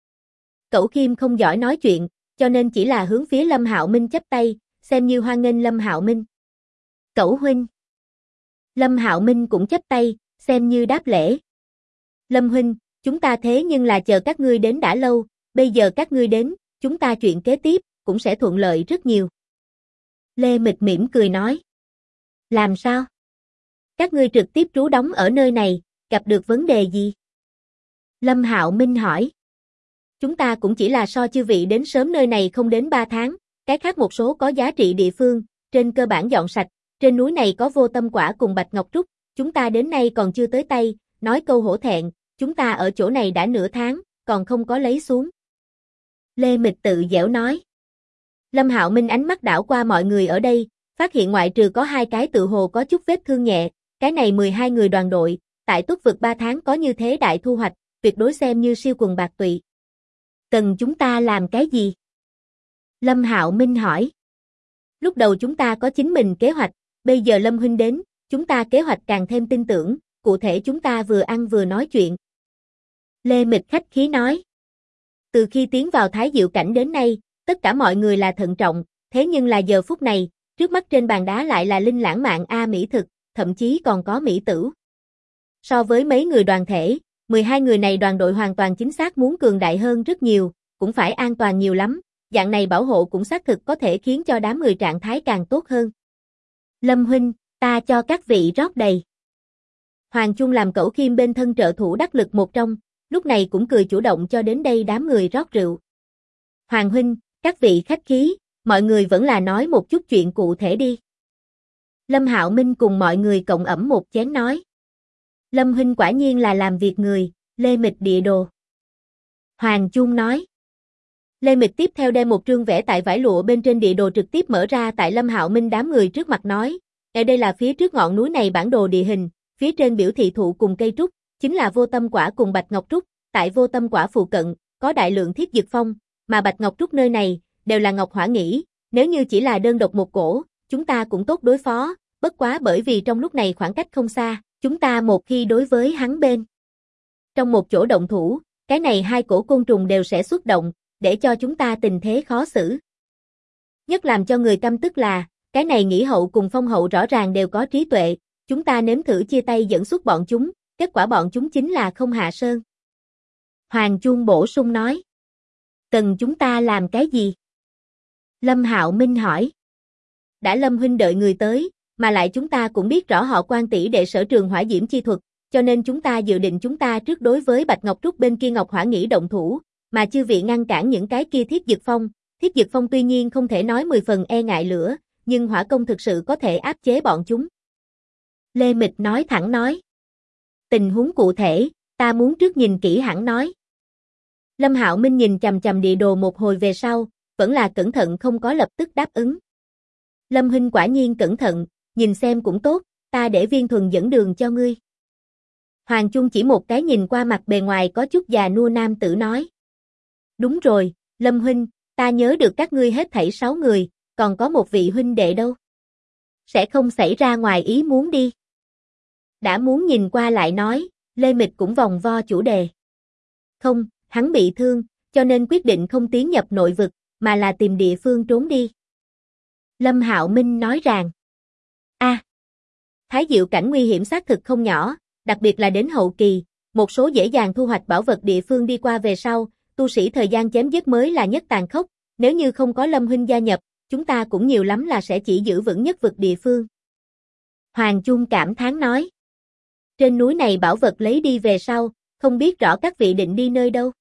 Cẩu Khiêm không giỏi nói chuyện, cho nên chỉ là hướng phía Lâm Hạo Minh chắp tay, xem như hoan nghênh Lâm Hạo Minh. Cẩu huynh. Lâm Hạo Minh cũng chắp tay, xem như đáp lễ. Lâm huynh, chúng ta thế nhưng là chờ các ngươi đến đã lâu, bây giờ các ngươi đến, chúng ta chuyện kế tiếp, cũng sẽ thuận lợi rất nhiều. Lê Mịch mỉm cười nói. Làm sao? Các ngươi trực tiếp trú đóng ở nơi này, gặp được vấn đề gì? Lâm Hạo Minh hỏi. Chúng ta cũng chỉ là so chư vị đến sớm nơi này không đến 3 tháng, cái khác một số có giá trị địa phương, trên cơ bản dọn sạch, trên núi này có vô tâm quả cùng bạch ngọc trúc, chúng ta đến nay còn chưa tới tay, nói câu hổ thẹn, chúng ta ở chỗ này đã nửa tháng, còn không có lấy xuống. Lê Mịch tự dẻo nói. Lâm Hạo Minh ánh mắt đảo qua mọi người ở đây, phát hiện ngoại trừ có 2 cái tự hồ có chút vết thương nhẹ, cái này 12 người đoàn đội, tại tuất vực 3 tháng có như thế đại thu hoạch, tuyệt đối xem như siêu quần bạc tụy. Cần chúng ta làm cái gì? Lâm Hạo Minh hỏi. Lúc đầu chúng ta có chính mình kế hoạch, bây giờ Lâm huynh đến, chúng ta kế hoạch càng thêm tin tưởng, cụ thể chúng ta vừa ăn vừa nói chuyện. Lê Mịch khách khí nói. Từ khi tiến vào Thái Diệu cảnh đến nay, tất cả mọi người là thận trọng, thế nhưng là giờ phút này, trước mắt trên bàn đá lại là linh lãng mạn mỹ thực, thậm chí còn có mỹ tử. So với mấy người đoàn thể, 12 người này đoàn đội hoàn toàn chính xác muốn cường đại hơn rất nhiều, cũng phải an toàn nhiều lắm, dạng này bảo hộ cũng xác thực có thể khiến cho đám người trạng thái càng tốt hơn. Lâm huynh, ta cho các vị rót đầy. Hoàng Chung làm Cẩu Khiêm bên thân trợ thủ đắc lực một trong, lúc này cũng cười chủ động cho đến đây đám người rót rượu. Hoàng huynh, các vị khách khí, mọi người vẫn là nói một chút chuyện cụ thể đi. Lâm Hạo Minh cùng mọi người cộng ẩm một chén nói. Lâm huynh quả nhiên là làm việc người, Lê Mịch địa đồ. Hoàng Chung nói. Lê Mịch tiếp theo đem một trương vẽ tại vải lụa bên trên địa đồ trực tiếp mở ra tại Lâm Hạo Minh đám người trước mặt nói. Ở đây là phía trước ngọn núi này bản đồ địa hình, phía trên biểu thị thụ cùng cây trúc, chính là vô tâm quả cùng bạch ngọc trúc, tại vô tâm quả phụ cận, có đại lượng thiết dược phong, mà bạch ngọc trúc nơi này, đều là ngọc hỏa nghĩ, nếu như chỉ là đơn độc một cổ, chúng ta cũng tốt đối phó, bất quá bởi vì trong lúc này khoảng cách không xa, chúng ta một khi đối với hắn bên. Trong một chỗ động thủ, cái này 2 cổ côn trùng đều sẽ xuất động, để cho chúng ta tình thế khó xử. Nhất làm cho người căm tức là, cái này Nghĩ Hậu cùng Phong Hậu rõ ràng đều có trí tuệ, chúng ta nếm thử chia tay dẫn xuất bọn chúng, kết quả bọn chúng chính là không hạ sơn. Hoàng Chung bổ sung nói. Cần chúng ta làm cái gì? Lâm Hạo Minh hỏi. Đã Lâm huynh đợi người tới, mà lại chúng ta cũng biết rõ họ Quan tỷ đệ sở trường hỏa diễm chi thuật, cho nên chúng ta dự định chúng ta trước đối với Bạch Ngọc Trúc bên kia Ngọc Hỏa nghĩ động thủ, mà chư vị ngăn cản những cái kia thiết dược phong. Thiết dược phong tuy nhiên không thể nói 10 phần e ngại lửa, nhưng hỏa công thực sự có thể áp chế bọn chúng. Lê Mịch nói thẳng nói. Tình huống cụ thể, ta muốn trước nhìn kỹ hẳn nói. Lâm Hạo Minh nhìn chằm chằm địa đồ một hồi về sau, vẫn là cẩn thận không có lập tức đáp ứng. Lâm huynh quả nhiên cẩn thận, nhìn xem cũng tốt, ta để Viên Thuần dẫn đường cho ngươi. Hoàng Chung chỉ một cái nhìn qua mặt bề ngoài có chút già nua nam tử nói. Đúng rồi, Lâm huynh, ta nhớ được các ngươi hết thảy 6 người, còn có một vị huynh đệ đâu. Sẽ không xảy ra ngoài ý muốn đi. Đã muốn nhìn qua lại nói, Lê Mịch cũng vòng vo chủ đề. Không, hắn bị thương, cho nên quyết định không tiến nhập nội vực, mà là tìm địa phương trốn đi. Lâm Hạo Minh nói rằng. Thái Diệu cảnh nguy hiểm xác thực không nhỏ, đặc biệt là đến hậu kỳ, một số dễ dàng thu hoạch bảo vật địa phương đi qua về sau, tu sĩ thời gian chém giết mới là nhất tàn khốc, nếu như không có Lâm huynh gia nhập, chúng ta cũng nhiều lắm là sẽ chỉ giữ vững nhất vực địa phương. Hoàng Chung cảm thán nói. Trên núi này bảo vật lấy đi về sau, không biết rõ các vị định đi nơi đâu.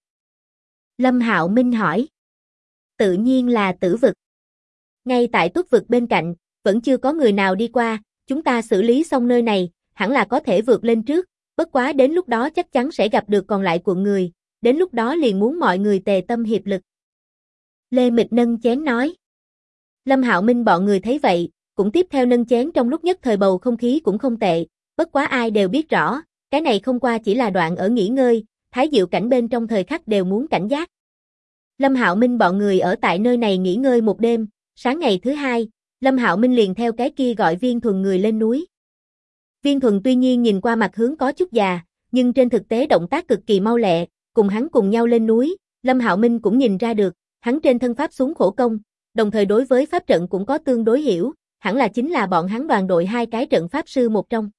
Lâm Hạo Minh hỏi. Tự nhiên là Tử vực. Ngay tại Tuất vực bên cạnh, vẫn chưa có người nào đi qua, chúng ta xử lý xong nơi này, hẳn là có thể vượt lên trước, bất quá đến lúc đó chắc chắn sẽ gặp được còn lại quận người, đến lúc đó liền muốn mọi người tề tâm hiệp lực. Lê Mịch nâng chén nói. Lâm Hạo Minh bọn người thấy vậy, cũng tiếp theo nâng chén trong lúc nhất thời bầu không khí cũng không tệ, bất quá ai đều biết rõ, cái này không qua chỉ là đoạn ở nghỉ ngơi, Thái Diệu cảnh bên trong thời khắc đều muốn cảnh giác. Lâm Hạo Minh bọn người ở tại nơi này nghỉ ngơi một đêm, sáng ngày thứ hai, Lâm Hạo Minh liền theo cái kia gọi Viên Thuần người lên núi. Viên Thuần tuy nhiên nhìn qua mặt hướng có chút già, nhưng trên thực tế động tác cực kỳ mau lẹ, cùng hắn cùng nhau lên núi, Lâm Hạo Minh cũng nhìn ra được, hắn trên thân pháp xuống khổ công, đồng thời đối với pháp trận cũng có tương đối hiểu, hẳn là chính là bọn hắn đoàn đội hai cái trận pháp sư một trong.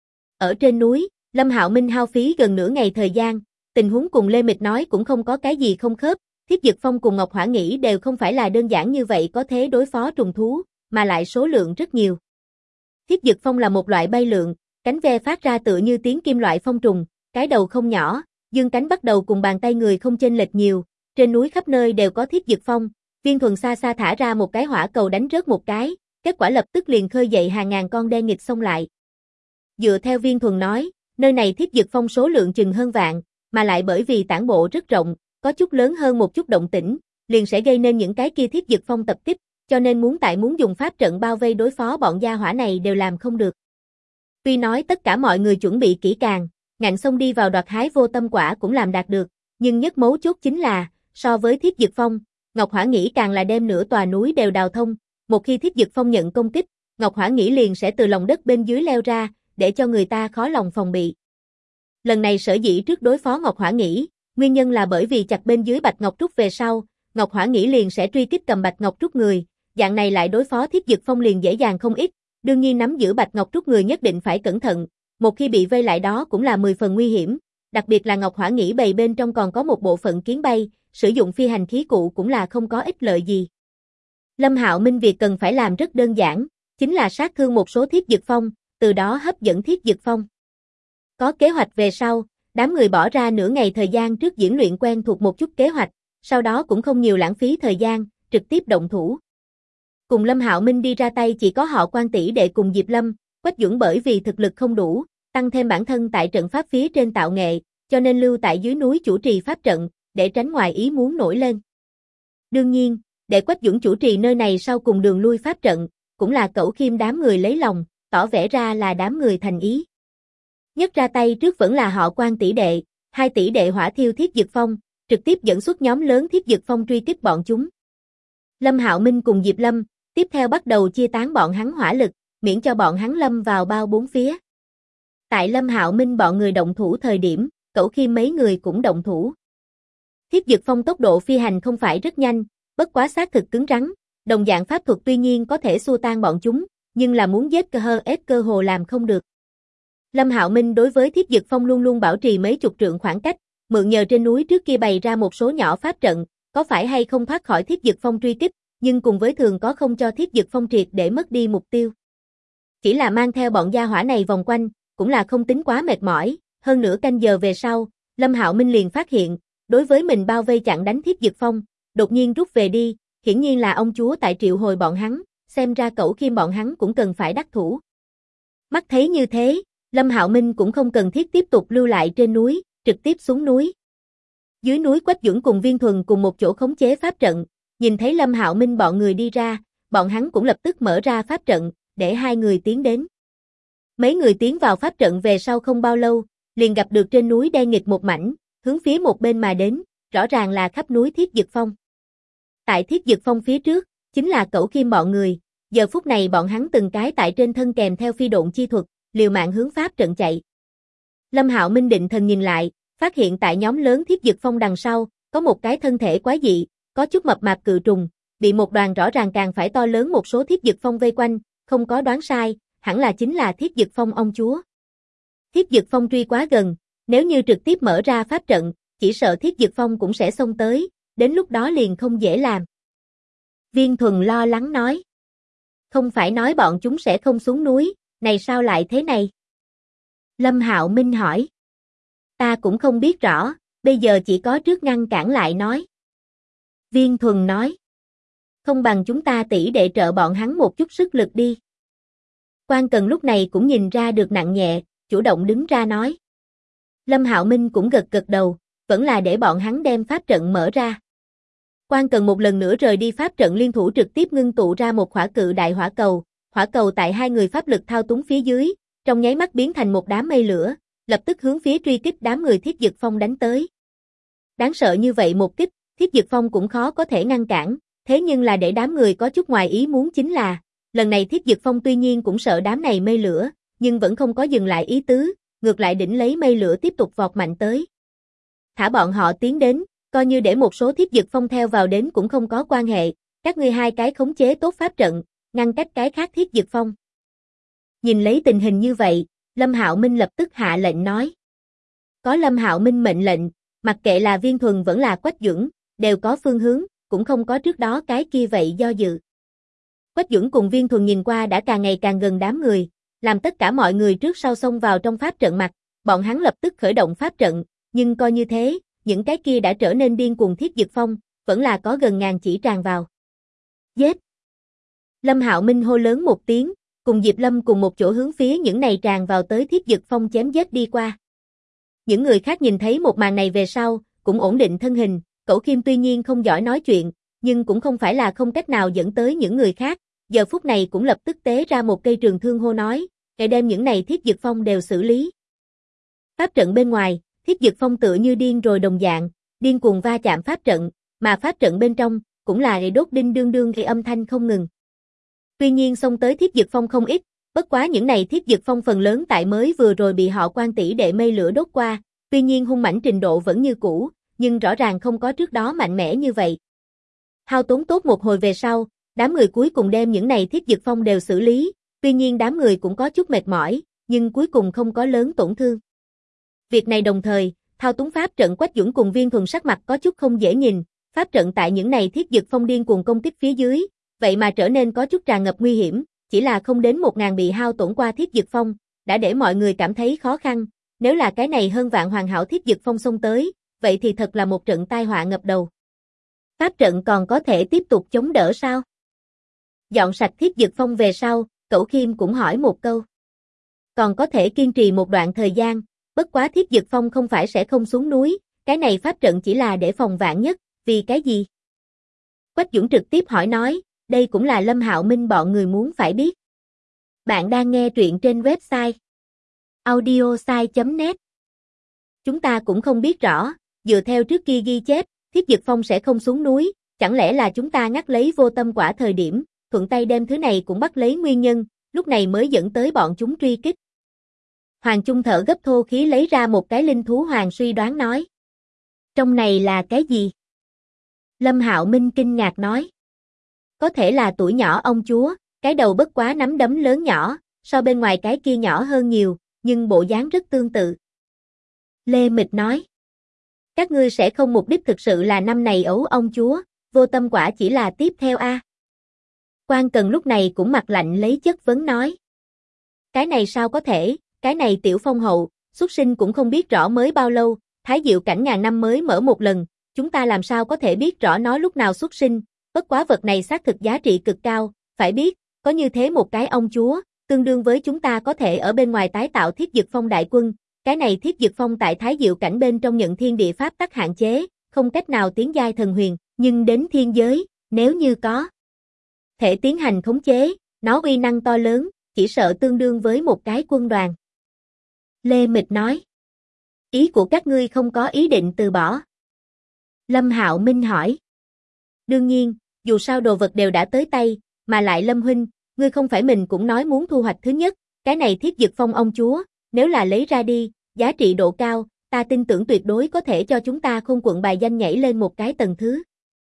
Ở trên núi, Lâm Hạo Minh hao phí gần nửa ngày thời gian, tình huống cùng Lê Mịch nói cũng không có cái gì không khớp, Thiết Dực Phong cùng Ngọc Hỏa Nghĩ đều không phải là đơn giản như vậy có thế đối phó trùng thú, mà lại số lượng rất nhiều. Thiết Dực Phong là một loại bay lượn, cánh ve phát ra tựa như tiếng kim loại phong trùng, cái đầu không nhỏ, dương cánh bắt đầu cùng bàn tay người không chênh lệch nhiều, trên núi khắp nơi đều có Thiết Dực Phong, Viên Thuần xa xa thả ra một cái hỏa cầu đánh rớt một cái, kết quả lập tức liền khơi dậy hàng ngàn con đen nghịch xông lại. Dựa theo Viên Thuần nói, nơi này Thiết Dực Phong số lượng chừng hơn vạn, mà lại bởi vì tản bộ rất rộng, có chút lớn hơn một chút động tĩnh, liền sẽ gây nên những cái kia Thiết Dực Phong tập kích, cho nên muốn dùng pháp trận bao vây đối phó bọn gia hỏa này đều làm không được. Tuy nói tất cả mọi người chuẩn bị kỹ càng, ngạnh xông đi vào đoạt hái vô tâm quả cũng làm đạt được, nhưng nhất mấu chốt chính là, so với Thiết Dực Phong, Ngọc Hỏa Nghĩ càng là đem nửa tòa núi đều đào thông, một khi Thiết Dực Phong nhận công kích, Ngọc Hỏa Nghĩ liền sẽ từ lòng đất bên dưới leo ra, để cho người ta khó lòng phòng bị. Lần này sở dĩ trước đối phó Ngọc Hỏa Nghĩ, nguyên nhân là bởi vì chặt bên dưới Bạch Ngọc Trúc về sau, Ngọc Hỏa Nghĩ liền sẽ truy kích cầm Bạch Ngọc Trúc người, dạng này lại đối phó Thiết Dực Phong liền dễ dàng không ít, đương nhiên nắm giữ Bạch Ngọc Trúc người nhất định phải cẩn thận, một khi bị vây lại đó cũng là 10 phần nguy hiểm, đặc biệt là Ngọc Hỏa Nghĩ bầy bên trong còn có một bộ phận kiến bay, sử dụng phi hành khí cụ cũng là không có ích lợi gì. Lâm Hạo Minh việc cần phải làm rất đơn giản, chính là sát thương một số Thiết Dực Phong, từ đó hấp dẫn Thiết Dực Phong. Có kế hoạch về sau, đám người bỏ ra nửa ngày thời gian trước diễn luyện quen thuộc một chút kế hoạch, sau đó cũng không nhiều lãng phí thời gian, trực tiếp động thủ. Cùng Lâm Hạo Minh đi ra tay chỉ có họ Quan tỷ đệ cùng Diệp Lâm, Quách Dũng bởi vì thực lực không đủ, tăng thêm bản thân tại trận pháp phía trên tạo nghệ, cho nên lưu tại dưới núi chủ trì pháp trận, để tránh ngoài ý muốn nổi lên. Đương nhiên, để Quách Dũng chủ trì nơi này sau cùng đường lui pháp trận, cũng là Cẩu Khiêm đám người lấy lòng, tỏ vẻ ra là đám người thành ý. Nhất ra tay trước vẫn là họ Quan tỷ đệ, hai tỷ đệ hỏa thiêu Thiết Dực Phong, trực tiếp dẫn xuất nhóm lớn Thiết Dực Phong truy kích bọn chúng. Lâm Hạo Minh cùng Diệp Lâm, tiếp theo bắt đầu chia tán bọn hắn hỏa lực, miễn cho bọn hắn lâm vào bao bốn phía. Tại Lâm Hạo Minh bọn người động thủ thời điểm, Cẩu Khiêm mấy người cũng động thủ. Thiết Dực Phong tốc độ phi hành không phải rất nhanh, bất quá xác thực cứng rắn, đồng dạng pháp thuật tuy nhiên có thể xua tan bọn chúng, nhưng là muốn giết cơ hồ làm không được. Lâm Hạo Minh đối với Thiết Dực Phong luôn luôn bảo trì mấy chục trượng khoảng cách, mượn nhờ trên núi trước kia bày ra một số nhỏ pháp trận, có phải hay không thoát khỏi Thiết Dực Phong truy kích, nhưng cùng với thường có không cho Thiết Dực Phong triệt để mất đi mục tiêu. Chỉ là mang theo bọn gia hỏa này vòng quanh, cũng là không tính quá mệt mỏi, hơn nửa canh giờ về sau, Lâm Hạo Minh liền phát hiện, đối với mình bao vây chặn đánh Thiết Dực Phong, đột nhiên rút về đi, hiển nhiên là ông chúa tại triệu hồi bọn hắn, xem ra Cẩu Khiêm bọn hắn cũng cần phải đắc thủ. Mắt thấy như thế, Lâm Hạo Minh cũng không cần thiết tiếp tục lưu lại trên núi, trực tiếp xuống núi. Dưới núi Quách Dũng cùng Viên Thuần cùng một chỗ khống chế pháp trận, nhìn thấy Lâm Hạo Minh bọn người đi ra, bọn hắn cũng lập tức mở ra pháp trận, để hai người tiến đến. Mấy người tiến vào pháp trận về sau không bao lâu, liền gặp được trên núi đen nghịt một mảnh, hướng phía một bên mà đến, rõ ràng là khắp núi Thiết Dực Phong. Tại Thiết Dực Phong phía trước, chính là Cẩu Khiêm bọn người, giờ phút này bọn hắn từng cái tại trên thân kèm theo phi độn chi thuật, liều mạng hướng pháp trận chạy. Lâm Hạo Minh định thần nhìn lại, phát hiện tại nhóm lớn Thiết Dực Phong đằng sau, có một cái thân thể quái dị, có chút mập mạp cự trùng, bị một đoàn rõ ràng càng phải to lớn một số Thiết Dực Phong vây quanh, không có đoán sai, hẳn là chính là Thiết Dực Phong ông chúa. Thiết Dực Phong truy quá gần, nếu như trực tiếp mở ra pháp trận, chỉ sợ Thiết Dực Phong cũng sẽ xông tới, đến lúc đó liền không dễ làm. Viên Thuần lo lắng nói. Không phải nói bọn chúng sẽ không xuống núi, này sao lại thế này? Lâm Hạo Minh hỏi. Ta cũng không biết rõ, bây giờ chỉ có trước ngăn cản lại nói. Viên Thuần nói. Không bằng chúng ta tỷ đệ trợ bọn hắn một chút sức lực đi. Quan Cần lúc này cũng nhìn ra được nặng nhẹ, chủ động đứng ra nói. Lâm Hạo Minh cũng gật gật đầu, vẫn là để bọn hắn đem pháp trận mở ra. Quan Cần một lần nữa rời đi pháp trận liên thủ trực tiếp ngưng tụ ra một hỏa cự đại hỏa cầu tại hai người pháp lực thao túng phía dưới, trong nháy mắt biến thành một đám mây lửa, lập tức hướng phía truy kích đám người Thiết Dực Phong đánh tới. Đáng sợ như vậy một kích, Thiết Dực Phong cũng khó có thể ngăn cản, thế nhưng là để đám người có chút ngoài ý muốn chính là, lần này Thiết Dực Phong tuy nhiên cũng sợ đám này mây lửa, nhưng vẫn không có dừng lại ý tứ, ngược lại đỉnh lấy mây lửa tiếp tục vọt mạnh tới. Thả bọn họ tiến đến, coi như để một số Thiết Dực Phong theo vào đến cũng không có quan hệ, các ngươi hai cái khống chế tốt pháp trận, ngăn cách cái khác Thiết Dực Phong. Nhìn lấy tình hình như vậy, Lâm Hạo Minh lập tức hạ lệnh nói. Có Lâm Hạo Minh mệnh lệnh, mặc kệ là Viên Thuần vẫn là Quách Duẩn, đều có phương hướng, cũng không có trước đó cái kia vậy do dự. Quách Duẩn cùng Viên Thuần nhìn qua đã càng ngày càng gần đám người, làm tất cả mọi người trước sau xông vào trong pháp trận mặt, bọn hắn lập tức khởi động pháp trận, nhưng coi như thế, những cái kia đã trở nên điên cuồng Thiết Dực Phong, vẫn là có gần ngàn chỉ tràn vào. Giết! Lâm Hạo Minh hô lớn một tiếng, cùng Diệp Lâm cùng một chỗ hướng phía những này tràn vào tới Thiết Dực Phong chém giết đi qua. Những người khác nhìn thấy một màn này về sau, cũng ổn định thân hình, Cẩu Khiêm tuy nhiên không giỏi nói chuyện, nhưng cũng không phải là không cách nào dẫn tới những người khác, giờ phút này cũng lập tức tế ra một cây trường thương hô nói, để đem những này Thiết Dực Phong đều xử lý. Pháp trận bên ngoài, Thiết Dực Phong tựa như điên rồi đồng dạng, điên cuồng va chạm pháp trận, mà pháp trận bên trong, cũng là đốt đinh đương đương thì âm thanh không ngừng. Tuy nhiên xông tới Thiết Dực Phong không ít, bất quá những này Thiết Dực Phong phần lớn tại mới vừa rồi bị họ Quan tỷ đệ mây lửa đốt qua, tuy nhiên hung mãnh trình độ vẫn như cũ, nhưng rõ ràng không có trước đó mạnh mẽ như vậy. Hao tốn tốt một hồi về sau, đám người cuối cùng đem những này Thiết Dực Phong đều xử lý, tuy nhiên đám người cũng có chút mệt mỏi, nhưng cuối cùng không có lớn tổn thương. Việc này đồng thời, thao túng pháp trận Quách Duẩn cùng Viên Thuần sắc mặt có chút không dễ nhìn, pháp trận tại những này Thiết Dực Phong điên cuồng công kích phía dưới, vậy mà trở nên có chút tràn ngập nguy hiểm, chỉ là không đến 1000 bị hao tổn qua Thiết Dực Phong, đã để mọi người cảm thấy khó khăn, nếu là cái này hơn vạn hoàn hảo Thiết Dực Phong xông tới, vậy thì thật là một trận tai họa ngập đầu. Pháp trận còn có thể tiếp tục chống đỡ sao? Dọn sạch Thiết Dực Phong về sau, Cẩu Khiêm cũng hỏi một câu. Còn có thể kiên trì một đoạn thời gian, bất quá Thiết Dực Phong không phải sẽ không xuống núi, cái này pháp trận chỉ là để phòng vạn nhất, vì cái gì? Quách Duẩn trực tiếp hỏi nói, đây cũng là Lâm Hạo Minh bọn người muốn phải biết. Bạn đang nghe truyện trên website audiosai.net. Chúng ta cũng không biết rõ, dựa theo trước kia ghi chép, Thiết Dực Phong sẽ không xuống núi, chẳng lẽ là chúng ta ngắt lấy vô tâm quả thời điểm, thuận tay đem thứ này cũng bắt lấy nguyên nhân, lúc này mới dẫn tới bọn chúng truy kích. Hoàng Trung thở gấp thô khí lấy ra một cái linh thú hoàng suy đoán nói. Trong này là cái gì? Lâm Hạo Minh kinh ngạc nói. Có thể là tuổi nhỏ ông chúa, cái đầu bất quá nắm đấm lớn nhỏ, so bên ngoài cái kia nhỏ hơn nhiều, nhưng bộ dáng rất tương tự. Lê Mịch nói. Các ngươi sẽ không mục đích thực sự là năm này ấu ông chúa, vô tâm quả chỉ là tiếp theo a. Quan Cần lúc này cũng mặt lạnh lấy chất vấn nói. Cái này sao có thể, cái này tiểu phong hậu, xuất sinh cũng không biết rõ mới bao lâu, Thái Diệu cảnh ngàn năm mới mở một lần, chúng ta làm sao có thể biết rõ nó lúc nào xuất sinh, bất quá vật này xác thực giá trị cực cao, phải biết, có như thế một cái ông chúa, tương đương với chúng ta có thể ở bên ngoài tái tạo Thiết Dực Phong đại quân, cái này Thiết Dực Phong tại Thái Diệu cảnh bên trong nhận thiên địa pháp tắc hạn chế, không cách nào tiến giai thần huyền, nhưng đến thiên giới, nếu như có thể tiến hành khống chế, nó uy năng to lớn, chỉ sợ tương đương với một cái quân đoàn. Lê Mịch nói. Ý của các ngươi không có ý định từ bỏ. Lâm Hạo Minh hỏi. Đương nhiên, dù sao đồ vật đều đã tới tay, mà lại Lâm huynh, ngươi không phải mình cũng nói muốn thu hoạch thứ nhất, cái này Thiết Dực Phong ông chúa, nếu là lấy ra đi, giá trị độ cao, ta tin tưởng tuyệt đối có thể cho chúng ta Khôn Quận bài danh nhảy lên một cái tầng thứ.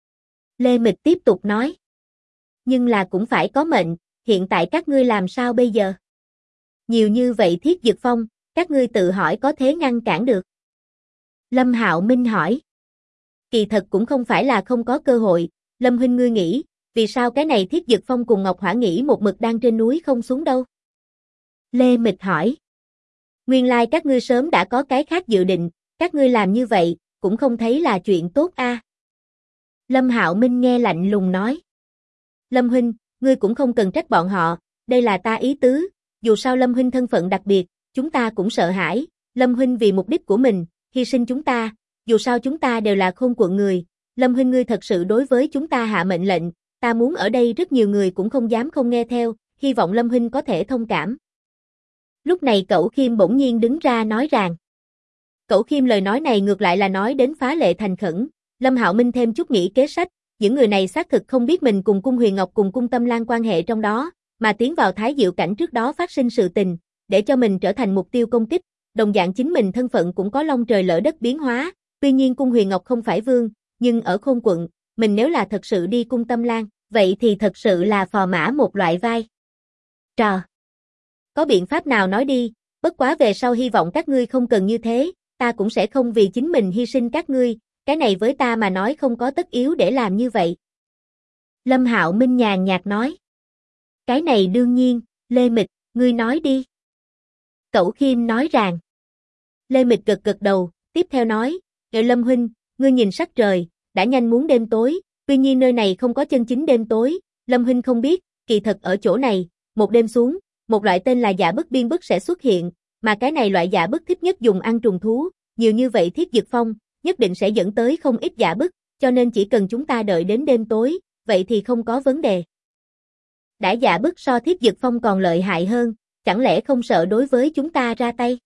Lê Mịch tiếp tục nói. Nhưng là cũng phải có mệnh, hiện tại các ngươi làm sao bây giờ? Nhiều như vậy Thiết Dực Phong, các ngươi tự hỏi có thế ngăn cản được. Lâm Hạo Minh hỏi. Kỳ thật cũng không phải là không có cơ hội, Lâm huynh ngươi nghĩ, vì sao cái này Thiết Dực Phong cùng Ngọc Hỏa Nghĩ một mực đang trên núi không xuống đâu? Lê Mịch hỏi. Nguyên lai các ngươi sớm đã có cái khác dự định, các ngươi làm như vậy, cũng không thấy là chuyện tốt a. Lâm Hạo Minh nghe lạnh lùng nói. Lâm huynh, ngươi cũng không cần trách bọn họ, đây là ta ý tứ, dù sao Lâm huynh thân phận đặc biệt, chúng ta cũng sợ hãi, Lâm huynh vì mục đích của mình, hy sinh chúng ta, dù sao chúng ta đều là Khôn quận người, Lâm huynh ngươi thật sự đối với chúng ta hạ mệnh lệnh, ta muốn ở đây rất nhiều người cũng không dám không nghe theo, hy vọng Lâm huynh có thể thông cảm. Lúc này Cẩu Khiêm bỗng nhiên đứng ra nói rằng. Cẩu Khiêm lời nói này ngược lại là nói đến phá lệ thành khẩn, Lâm Hạo Minh thêm chút nghĩ kế sách, những người này xác thực không biết mình cùng Cung Huyền Ngọc cùng Cung Tâm Lan quan hệ trong đó, mà tiến vào Thái Diệu cảnh trước đó phát sinh sự tình, để cho mình trở thành mục tiêu công kích, đồng dạng chính mình thân phận cũng có long trời lỡ đất biến hóa, tuy nhiên Cung Huyền Ngọc không phải vương, nhưng ở Khôn quận, mình nếu là thật sự đi Cung Tâm Lan, vậy thì thật sự là phò mã một loại vai trò. Có biện pháp nào nói đi, bất quá về sau hy vọng các ngươi không cần như thế, ta cũng sẽ không vì chính mình hy sinh các ngươi, cái này với ta mà nói không có tất yếu để làm như vậy. Lâm Hạo Minh nhàn nhạt nói. Cái này đương nhiên, Lê Mịch, ngươi nói đi. Cẩu Khiêm nói rằng. Lê Mịch gật gật đầu, tiếp theo nói, Lâm huynh, ngươi nhìn sắc trời, đã nhanh muốn đêm tối, tuy nhiên nơi này không có chân chính đêm tối, Lâm huynh không biết, kỳ thật ở chỗ này, một đêm xuống, một loại tên là dạ bức biên bức sẽ xuất hiện, mà cái này loại dạ bức thích nhất dùng ăn trùng thú, nhiều như vậy Thiết Dực Phong, nhất định sẽ dẫn tới không ít dạ bức, cho nên chỉ cần chúng ta đợi đến đêm tối, vậy thì không có vấn đề. Đã dạ bức so Thiết Dực Phong còn lợi hại hơn, chẳng lẽ không sợ đối với chúng ta ra tay?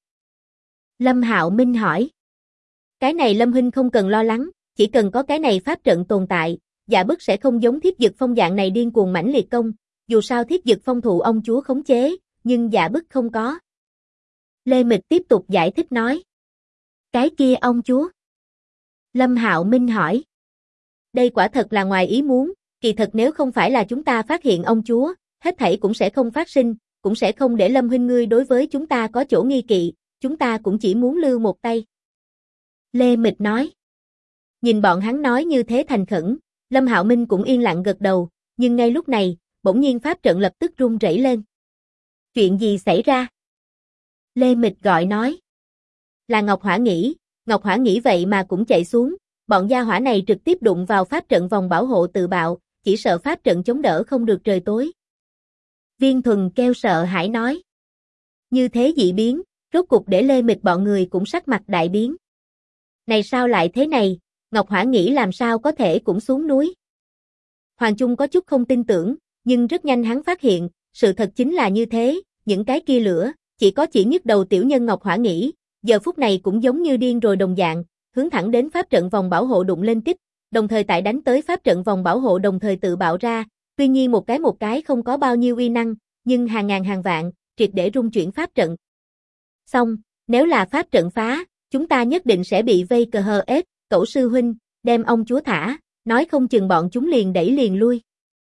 Lâm Hạo Minh hỏi. Cái này Lâm huynh không cần lo lắng, chỉ cần có cái này pháp trận tồn tại, dạ bức sẽ không giống Thiết Dực Phong dạng này điên cuồng mãnh liệt công, dù sao Thiết Dực Phong thụ ông chúa khống chế, nhưng dạ bức không có. Lê Mịch tiếp tục giải thích nói. Cái kia ông chúa? Lâm Hạo Minh hỏi. Đây quả thật là ngoài ý muốn, kỳ thật nếu không phải là chúng ta phát hiện ông chúa, hết thảy cũng sẽ không phát sinh, cũng sẽ không để Lâm huynh ngươi đối với chúng ta có chỗ nghi kỵ, chúng ta cũng chỉ muốn lưu một tay. Lê Mịch nói. Nhìn bọn hắn nói như thế thành khẩn, Lâm Hạo Minh cũng yên lặng gật đầu, nhưng ngay lúc này, bỗng nhiên pháp trận lập tức rung rẩy lên. Chuyện gì xảy ra? Lê Mịch gọi nói. Là Ngọc Hỏa Nghĩ vậy mà cũng chạy xuống, bọn gia hỏa này trực tiếp đụng vào pháp trận vòng bảo hộ tự bạo, chỉ sợ pháp trận chống đỡ không được trời tối. Viên Thuần kêu sợ hãi nói. Như thế dị biến, rốt cục để Lê Mịch bọn người cũng sắc mặt đại biến. Này sao lại thế này, Ngọc Hỏa Nghĩ làm sao có thể cũng xuống núi? Hoàng Trung có chút không tin tưởng, nhưng rất nhanh hắn phát hiện, sự thật chính là như thế, những cái kia lửa, chỉ nhức đầu tiểu nhân Ngọc Hỏa Nghĩ, giờ phút này cũng giống như điên rồi đồng dạng, hướng thẳng đến pháp trận vòng bảo hộ đụng lên tiếp, đồng thời tại đánh tới pháp trận vòng bảo hộ đồng thời tự bạo ra, tuy nhiên một cái không có bao nhiêu uy năng, nhưng hàng ngàn hàng vạn, triệt để rung chuyển pháp trận. Xong, nếu là pháp trận phá, chúng ta nhất định sẽ bị vây cờ hờ ết, Cẩu sư huynh, đem ông chúa thả, nói không chừng bọn chúng liền đẩy liền lui.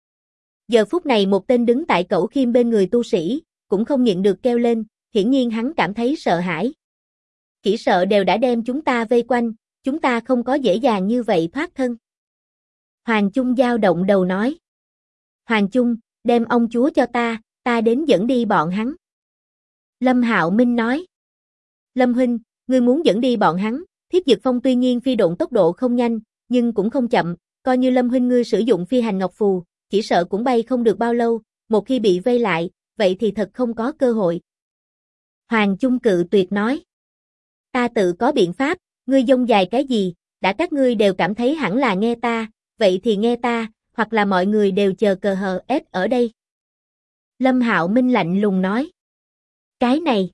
Giờ phút này một tên đứng tại Cẩu Khiêm bên người tu sĩ, cũng không nhịn được kêu lên, hiển nhiên hắn cảm thấy sợ hãi. Chỉ sợ đều đã đem chúng ta vây quanh, chúng ta không có dễ dàng như vậy thoát thân. Hoàng Trung dao động đầu nói. Hoàng Trung, đem ông chúa cho ta đến dẫn đi bọn hắn. Lâm Hạo Minh nói. Lâm huynh, ngươi muốn dẫn đi bọn hắn, Thiết Dực Phong tuy nhiên phi độn tốc độ không nhanh, nhưng cũng không chậm, coi như Lâm huynh ngươi sử dụng phi hành ngọc phù, chỉ sợ cũng bay không được bao lâu, một khi bị vây lại, vậy thì thật không có cơ hội. Hoàng Trung cự tuyệt nói. Ta tự có biện pháp, ngươi dông dài cái gì, đã các ngươi đều cảm thấy hẳn là nghe ta, vậy thì nghe ta, hoặc là mọi người đều chờ cờ hờ ết ở đây. Lâm Hạo Minh lạnh lùng nói. Cái này,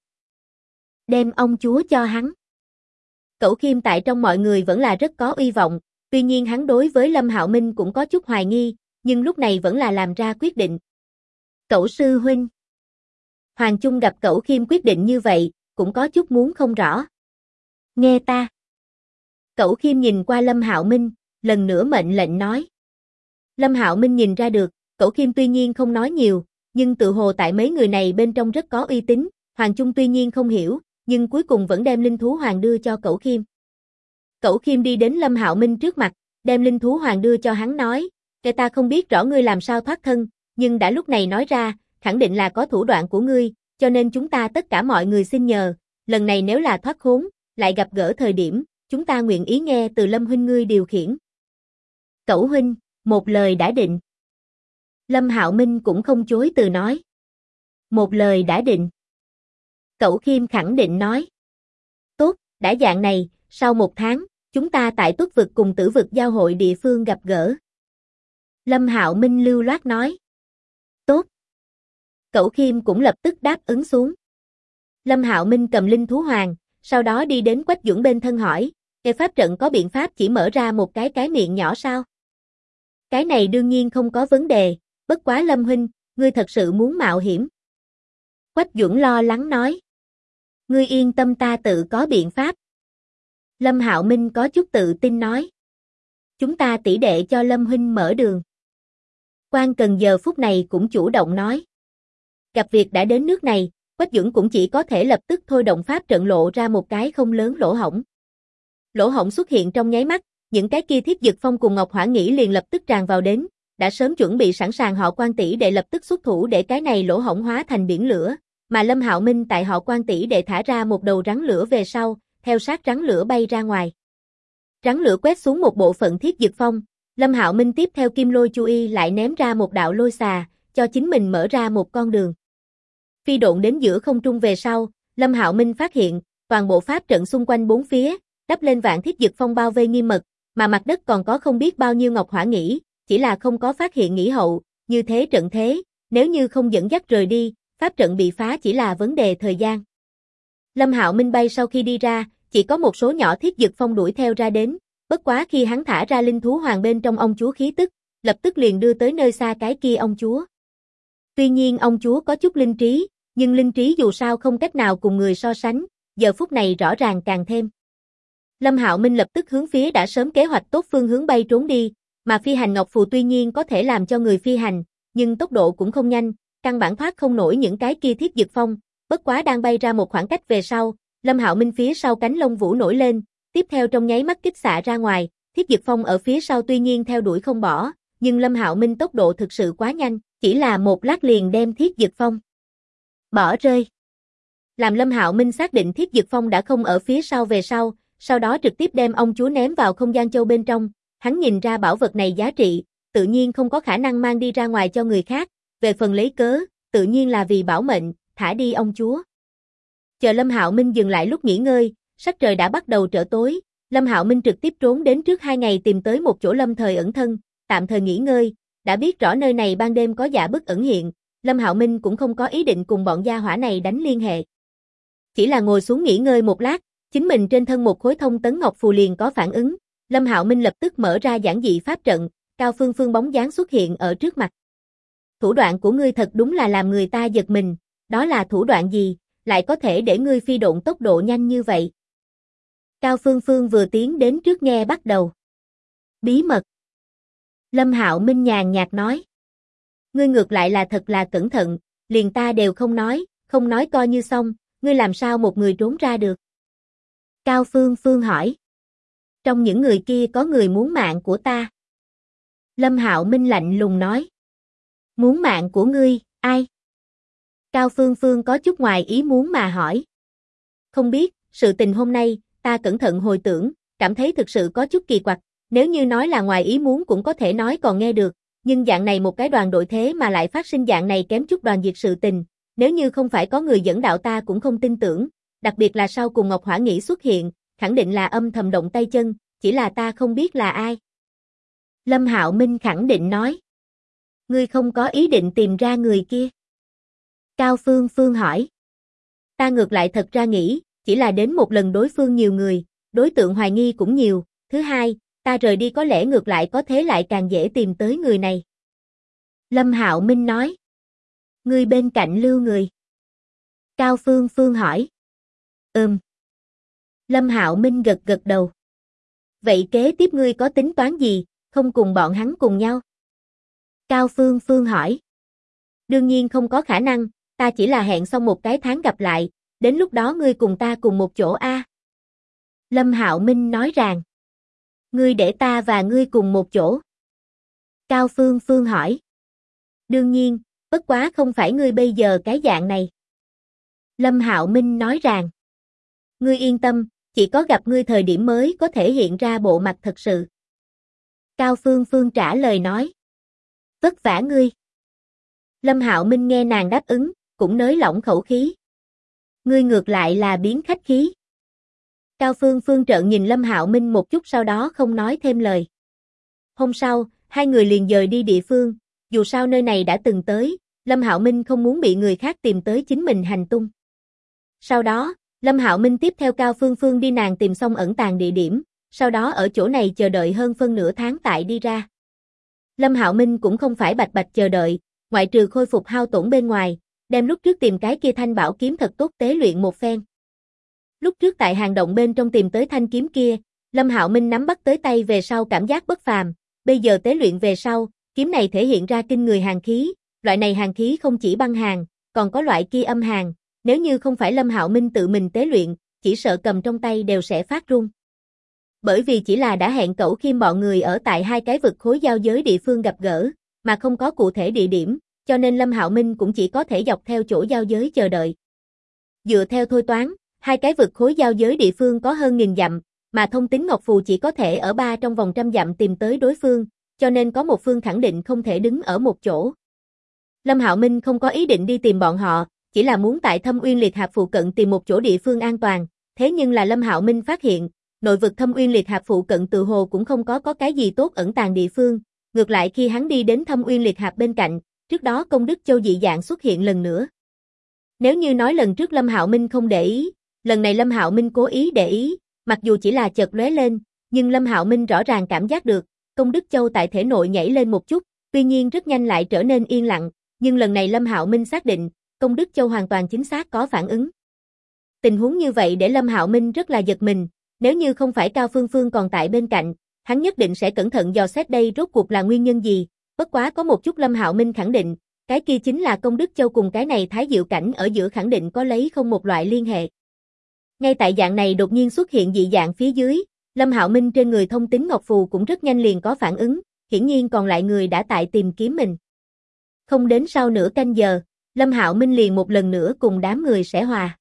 đem ông chúa cho hắn. Cẩu Khiêm tại trong mọi người vẫn là rất có uy vọng, tuy nhiên hắn đối với Lâm Hạo Minh cũng có chút hoài nghi, nhưng lúc này vẫn là làm ra quyết định. Cẩu sư huynh. Hoàng Trung gặp Cẩu Khiêm quyết định như vậy, cũng có chút muốn không rõ. Nghe ta. Cẩu Khiêm nhìn qua Lâm Hạo Minh, lần nữa mệnh lệnh nói. Lâm Hạo Minh nhìn ra được, Cẩu Khiêm tuy nhiên không nói nhiều, nhưng tự hồ tại mấy người này bên trong rất có uy tín, Hoàng Trung tuy nhiên không hiểu, nhưng cuối cùng vẫn đem linh thú hoàng đưa cho Cẩu Khiêm. Cẩu Khiêm đi đến Lâm Hạo Minh trước mặt, đem linh thú hoàng đưa cho hắn nói, ta không biết rõ ngươi làm sao thoát thân, nhưng đã lúc này nói ra, khẳng định là có thủ đoạn của ngươi, cho nên chúng ta tất cả mọi người xin nhờ, lần này nếu là thoát khốn, lại gặp gỡ thời điểm, chúng ta nguyện ý nghe từ Lâm huynh ngươi điều khiển. Cẩu huynh, một lời đã định. Lâm Hạo Minh cũng không chối từ nói. Một lời đã định. Cẩu Khiêm khẳng định nói. Tốt, đã dạng này, sau 1 tháng, chúng ta tại Tuất vực cùng Tử vực giao hội địa phương gặp gỡ. Lâm Hạo Minh lưu loát nói. Tốt. Cẩu Khiêm cũng lập tức đáp ứng xuống. Lâm Hạo Minh cầm linh thú hoàng, sau đó đi đến Quách Duẩn bên thân hỏi, pháp trận có biện pháp chỉ mở ra một cái miệng nhỏ sao? Cái này đương nhiên không có vấn đề, bất quá Lâm huynh, ngươi thật sự muốn mạo hiểm. Quách Duẩn lo lắng nói. Ngươi yên tâm, ta tự có biện pháp. Lâm Hạo Minh có chút tự tin nói. Chúng ta tỷ đệ cho Lâm huynh mở đường. Quan Cần giờ phút này cũng chủ động nói. Gặp việc đã đến nước này, Quách Duẩn cũng chỉ có thể lập tức thôi động pháp trận lộ ra một cái không lớn lỗ hổng. Lỗ hổng xuất hiện trong nháy mắt, những cái kia Thiết Dực Phong cùng Ngọc Hỏa Nghĩ liền lập tức tràn vào đến, đã sớm chuẩn bị sẵn sàng họ Quan tỷ đệ lập tức xuất thủ để cái này lỗ hổng hóa thành biển lửa, mà Lâm Hạo Minh tại họ Quan tỷ đệ thả ra một đầu rắn lửa về sau, theo sát rắn lửa bay ra ngoài. Rắn lửa quét xuống một bộ phận Thiết Dực Phong, Lâm Hạo Minh tiếp theo Kim Lôi Chu Y lại ném ra một đạo lôi xà, cho chính mình mở ra một con đường. Phi độn đến giữa không trung về sau, Lâm Hạo Minh phát hiện, toàn bộ pháp trận xung quanh 4 phía, đắp lên vạn Thiết Dực Phong bao vây nghiêm mật, mà mặt đất còn có không biết bao nhiêu Ngọc Hỏa Nghĩ, chỉ là không có phát hiện Nghĩ hậu, như thế trận thế, nếu như không dẫn dắt rời đi, pháp trận bị phá chỉ là vấn đề thời gian. Lâm Hạo Minh bay sau khi đi ra, chỉ có một số nhỏ Thiết Dực Phong đuổi theo ra đến, bất quá khi hắn thả ra linh thú hoàng bên trong ông chúa khí tức, lập tức liền đưa tới nơi xa cái kia ông chúa. Tuy nhiên ông chúa có chút linh trí, nhưng linh trí dù sao không cách nào cùng người so sánh, giờ phút này rõ ràng càng thêm. Lâm Hạo Minh lập tức hướng phía đã sớm kế hoạch tốt phương hướng bay trốn đi, mà phi hành ngọc phù tuy nhiên có thể làm cho người phi hành, nhưng tốc độ cũng không nhanh, căn bản thoát không nổi những cái kia Thiết Dực Phong, bất quá đang bay ra một khoảng cách về sau, Lâm Hạo Minh phía sau cánh lông vũ nổi lên, tiếp theo trong nháy mắt kích xạ ra ngoài, Thiết Dực Phong ở phía sau tuy nhiên theo đuổi không bỏ, nhưng Lâm Hạo Minh tốc độ thực sự quá nhanh, chỉ là một lát liền đem Thiết Dực Phong bỏ rơi. Làm Lâm Hạo Minh xác định Thiết Dực Phong đã không ở phía sau về sau đó trực tiếp đem ông chúa ném vào không gian châu bên trong, hắn nhìn ra bảo vật này giá trị, tự nhiên không có khả năng mang đi ra ngoài cho người khác, về phần lấy cớ, tự nhiên là vì bảo mệnh, thả đi ông chúa. Chờ Lâm Hạo Minh dừng lại lúc nghỉ ngơi, sắc trời đã bắt đầu trở tối, Lâm Hạo Minh trực tiếp trốn đến trước 2 ngày tìm tới một chỗ lâm thời ẩn thân, tạm thời nghỉ ngơi, đã biết rõ nơi này ban đêm có dạ bức ẩn hiện, Lâm Hạo Minh cũng không có ý định cùng bọn gia hỏa này đánh liên hệ. Chỉ là ngồi xuống nghỉ ngơi một lát, chính mình trên thân một khối thông tấn ngọc phù liền có phản ứng, Lâm Hạo Minh lập tức mở ra giản dị pháp trận, Cao Phương Phương bóng dáng xuất hiện ở trước mặt. Thủ đoạn của ngươi thật đúng là làm người ta giật mình, đó là thủ đoạn gì, lại có thể để ngươi phi độn tốc độ nhanh như vậy? Cao Phương Phương vừa tiến đến trước nghe bắt đầu. Bí mật. Lâm Hạo Minh nhàn nhạt nói. Ngươi ngược lại là thật là cẩn thận, liền ta đều không nói coi như xong, ngươi làm sao một người trốn ra được? Cao Phương Phương hỏi. Trong những người kia có người muốn mạng của ta. Lâm Hạo Minh lạnh lùng nói. Muốn mạng của ngươi, ai? Cao Phương Phương có chút ngoài ý muốn mà hỏi. Không biết, sự tình hôm nay, ta cẩn thận hồi tưởng, cảm thấy thực sự có chút kỳ quặc, nếu như nói là ngoài ý muốn cũng có thể nói còn nghe được, nhưng dạng này một cái đoàn đội thế mà lại phát sinh dạng này kém chút đoàn diệt sự tình, nếu như không phải có người dẫn đạo ta cũng không tin tưởng, đặc biệt là sau cùng Ngọc Hỏa Nghĩ xuất hiện, khẳng định là âm thầm động tay chân, chỉ là ta không biết là ai. Lâm Hạo Minh khẳng định nói. Ngươi không có ý định tìm ra người kia. Cao Phương Phương hỏi. Ta ngược lại thật ra nghĩ, chỉ là đến một lần đối phương nhiều người, đối tượng hoài nghi cũng nhiều, thứ hai, ta rời đi có lẽ ngược lại có thế lại càng dễ tìm tới người này. Lâm Hạo Minh nói. Ngươi bên cạnh lưu người. Cao Phương Phương hỏi. Lâm Hạo Minh gật gật đầu. Vậy kế tiếp ngươi có tính toán gì, không cùng bọn hắn cùng nhau? Cao Phương Phương hỏi. Đương nhiên không có khả năng, ta chỉ là hẹn xong một cái tháng gặp lại, đến lúc đó ngươi cùng ta cùng một chỗ a. Lâm Hạo Minh nói rằng. Ngươi để ta và ngươi cùng một chỗ. Cao Phương Phương hỏi. Đương nhiên, bất quá không phải ngươi bây giờ cái dạng này. Lâm Hạo Minh nói rằng. Ngươi yên tâm, chỉ có gặp ngươi thời điểm mới có thể hiện ra bộ mặt thật sự. Cao Phương Phương trả lời nói. Vất vả ngươi. Lâm Hạo Minh nghe nàng đáp ứng, cũng nới lỏng khẩu khí. Ngươi ngược lại là biến khách khí. Cao Phương Phương trợn nhìn Lâm Hạo Minh một chút sau đó không nói thêm lời. Hôm sau, hai người liền dời đi địa phương, dù sao nơi này đã từng tới, Lâm Hạo Minh không muốn bị người khác tìm tới chính mình hành tung. Sau đó, Lâm Hạo Minh tiếp theo Cao Phương Phương đi nàng tìm xong ẩn tàng địa điểm, sau đó ở chỗ này chờ đợi hơn phân nửa tháng tại đi ra. Lâm Hạo Minh cũng không phải bạch bạch chờ đợi, ngoại trừ khôi phục hao tổn bên ngoài, đem lúc trước tìm cái kia thanh bảo kiếm thật tốt tế luyện một phen. Lúc trước tại hang động bên trong tìm tới thanh kiếm kia, Lâm Hạo Minh nắm bắt tới tay về sau cảm giác bất phàm, bây giờ tế luyện về sau, kiếm này thể hiện ra kinh người hàn khí, loại này hàn khí không chỉ băng hàn, còn có loại kia âm hàn, nếu như không phải Lâm Hạo Minh tự mình tế luyện, chỉ sợ cầm trong tay đều sẽ phát run. Bởi vì chỉ là đã hẹn Cẩu Khiêm bọn người ở tại hai cái vực khối giao giới địa phương gặp gỡ, mà không có cụ thể địa điểm, cho nên Lâm Hạo Minh cũng chỉ có thể dọc theo chỗ giao giới chờ đợi. Dựa theo thôi toán, hai cái vực khối giao giới địa phương có hơn 1000 dặm, mà thông tín ngọc phù chỉ có thể ở trong vòng 100 dặm tìm tới đối phương, cho nên có một phương khẳng định không thể đứng ở một chỗ. Lâm Hạo Minh không có ý định đi tìm bọn họ, chỉ là muốn tại Thâm Uyên Liệt Hạp phụ cận tìm một chỗ địa phương an toàn, thế nhưng là Lâm Hạo Minh phát hiện, nội vực Thâm Uyên Liệt Hạp phụ cận tự hồ cũng không có cái gì tốt ẩn tàng địa phương, ngược lại khi hắn đi đến Thâm Uyên Liệt Hạp bên cạnh, trước đó Công Đức Châu dị dạng xuất hiện lần nữa. Nếu như nói lần trước Lâm Hạo Minh không để ý, lần này Lâm Hạo Minh cố ý để ý, mặc dù chỉ là chợt lóe lên, nhưng Lâm Hạo Minh rõ ràng cảm giác được, Công Đức Châu tại thể nội nhảy lên một chút, tuy nhiên rất nhanh lại trở nên yên lặng, nhưng lần này Lâm Hạo Minh xác định, Công Đức Châu hoàn toàn chính xác có phản ứng. Tình huống như vậy để Lâm Hạo Minh rất là giật mình, nếu như không phải Cao Phương Phương còn tại bên cạnh, hắn nhất định sẽ cẩn thận dò xét đây rốt cuộc là nguyên nhân gì, bất quá có một chút Lâm Hạo Minh khẳng định, cái kia chính là Công Đức Châu cùng cái này Thái Diệu Cảnh ở giữa khẳng định có lấy không một loại liên hệ. Ngay tại dạng này đột nhiên xuất hiện dị dạng phía dưới, Lâm Hạo Minh trên người thông tín ngọc phù cũng rất nhanh liền có phản ứng, hiển nhiên còn lại người đã tại tìm kiếm mình. Không đến sau nửa canh giờ, Lâm Hạo Minh liền một lần nữa cùng đám người sẽ hòa.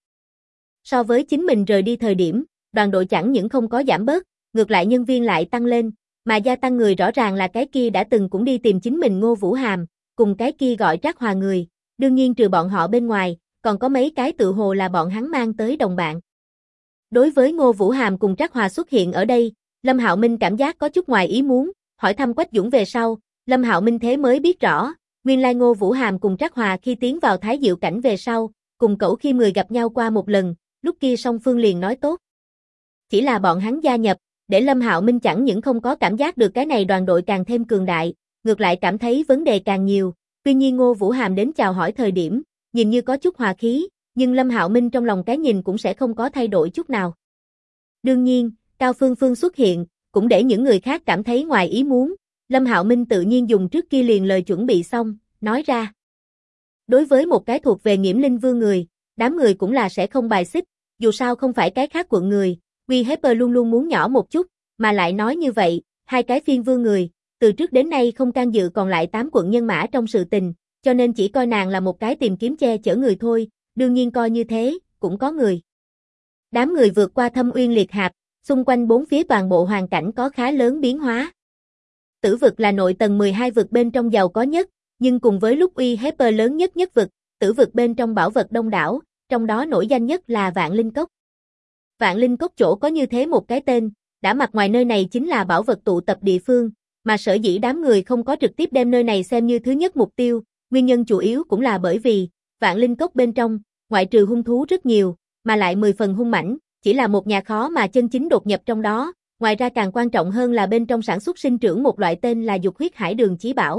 So với chính mình rời đi thời điểm, đoàn đội chẳng những không có giảm bớt, ngược lại nhân viên lại tăng lên, mà gia tăng người rõ ràng là cái kia đã từng cũng đi tìm chính mình Ngô Vũ Hàm, cùng cái kia gọi Trác Hòa người, đương nhiên trừ bọn họ bên ngoài, còn có mấy cái tự hồ là bọn hắn mang tới đồng bạn. Đối với Ngô Vũ Hàm cùng Trác Hòa xuất hiện ở đây, Lâm Hạo Minh cảm giác có chút ngoài ý muốn, hỏi thăm Quách Dũng về sau, Lâm Hạo Minh thế mới biết rõ, nguyên lai Ngô Vũ Hàm cùng Trác Hòa khi tiến vào Thái Diệu Cảnh về sau, cùng Cẩu Khiêm người gặp nhau qua một lần, lúc kia song phương liền nói tốt. Chỉ là bọn hắn gia nhập, để Lâm Hạo Minh chẳng những không có cảm giác được cái này đoàn đội càng thêm cường đại, ngược lại cảm thấy vấn đề càng nhiều, tuy nhiên Ngô Vũ Hàm đến chào hỏi thời điểm, nhìn như có chút hòa khí, nhưng Lâm Hạo Minh trong lòng cái nhìn cũng sẽ không có thay đổi chút nào. Đương nhiên, Cao Phương Phương xuất hiện, cũng để những người khác cảm thấy ngoài ý muốn, Lâm Hạo Minh tự nhiên dùng trước kia liền lời chuẩn bị xong, nói ra. Đối với một cái thuộc về Nghiễm Linh Vương người, đám người cũng là sẽ không bài xích, dù sao không phải cái khác quận người, Harper luôn luôn muốn nhỏ một chút, mà lại nói như vậy, hai cái phiên vương người, từ trước đến nay không can dự còn lại 8 quận nhân mã trong sự tình, cho nên chỉ coi nàng là một cái tìm kiếm che chở người thôi, đương nhiên coi như thế, cũng có người. Đám người vượt qua Thâm Uyên Liệt Hạp, xung quanh bốn phía toàn bộ hoàn cảnh có khá lớn biến hóa. Tử vực là nội tầng 12 vực bên trong giàu có nhất, nhưng cùng với lúc Harper lớn nhất nhất vực, tử vực bên trong bảo vật đông đảo, trong đó nổi danh nhất là Vạn Linh Cốc. Vạn Linh Cốc chỗ có như thế một cái tên, đã mặt ngoài nơi này chính là bảo vật tụ tập địa phương, mà sở dĩ đám người không có trực tiếp đem nơi này xem như thứ nhất mục tiêu, nguyên nhân chủ yếu cũng là bởi vì, Vạn Linh Cốc bên trong, ngoại trừ hung thú rất nhiều, mà lại 10 phần hung mãnh, chỉ là một nhà khó mà chân chính đột nhập trong đó, ngoài ra càng quan trọng hơn là bên trong sản xuất sinh trưởng một loại tên là dục huyết hải đường chí bảo.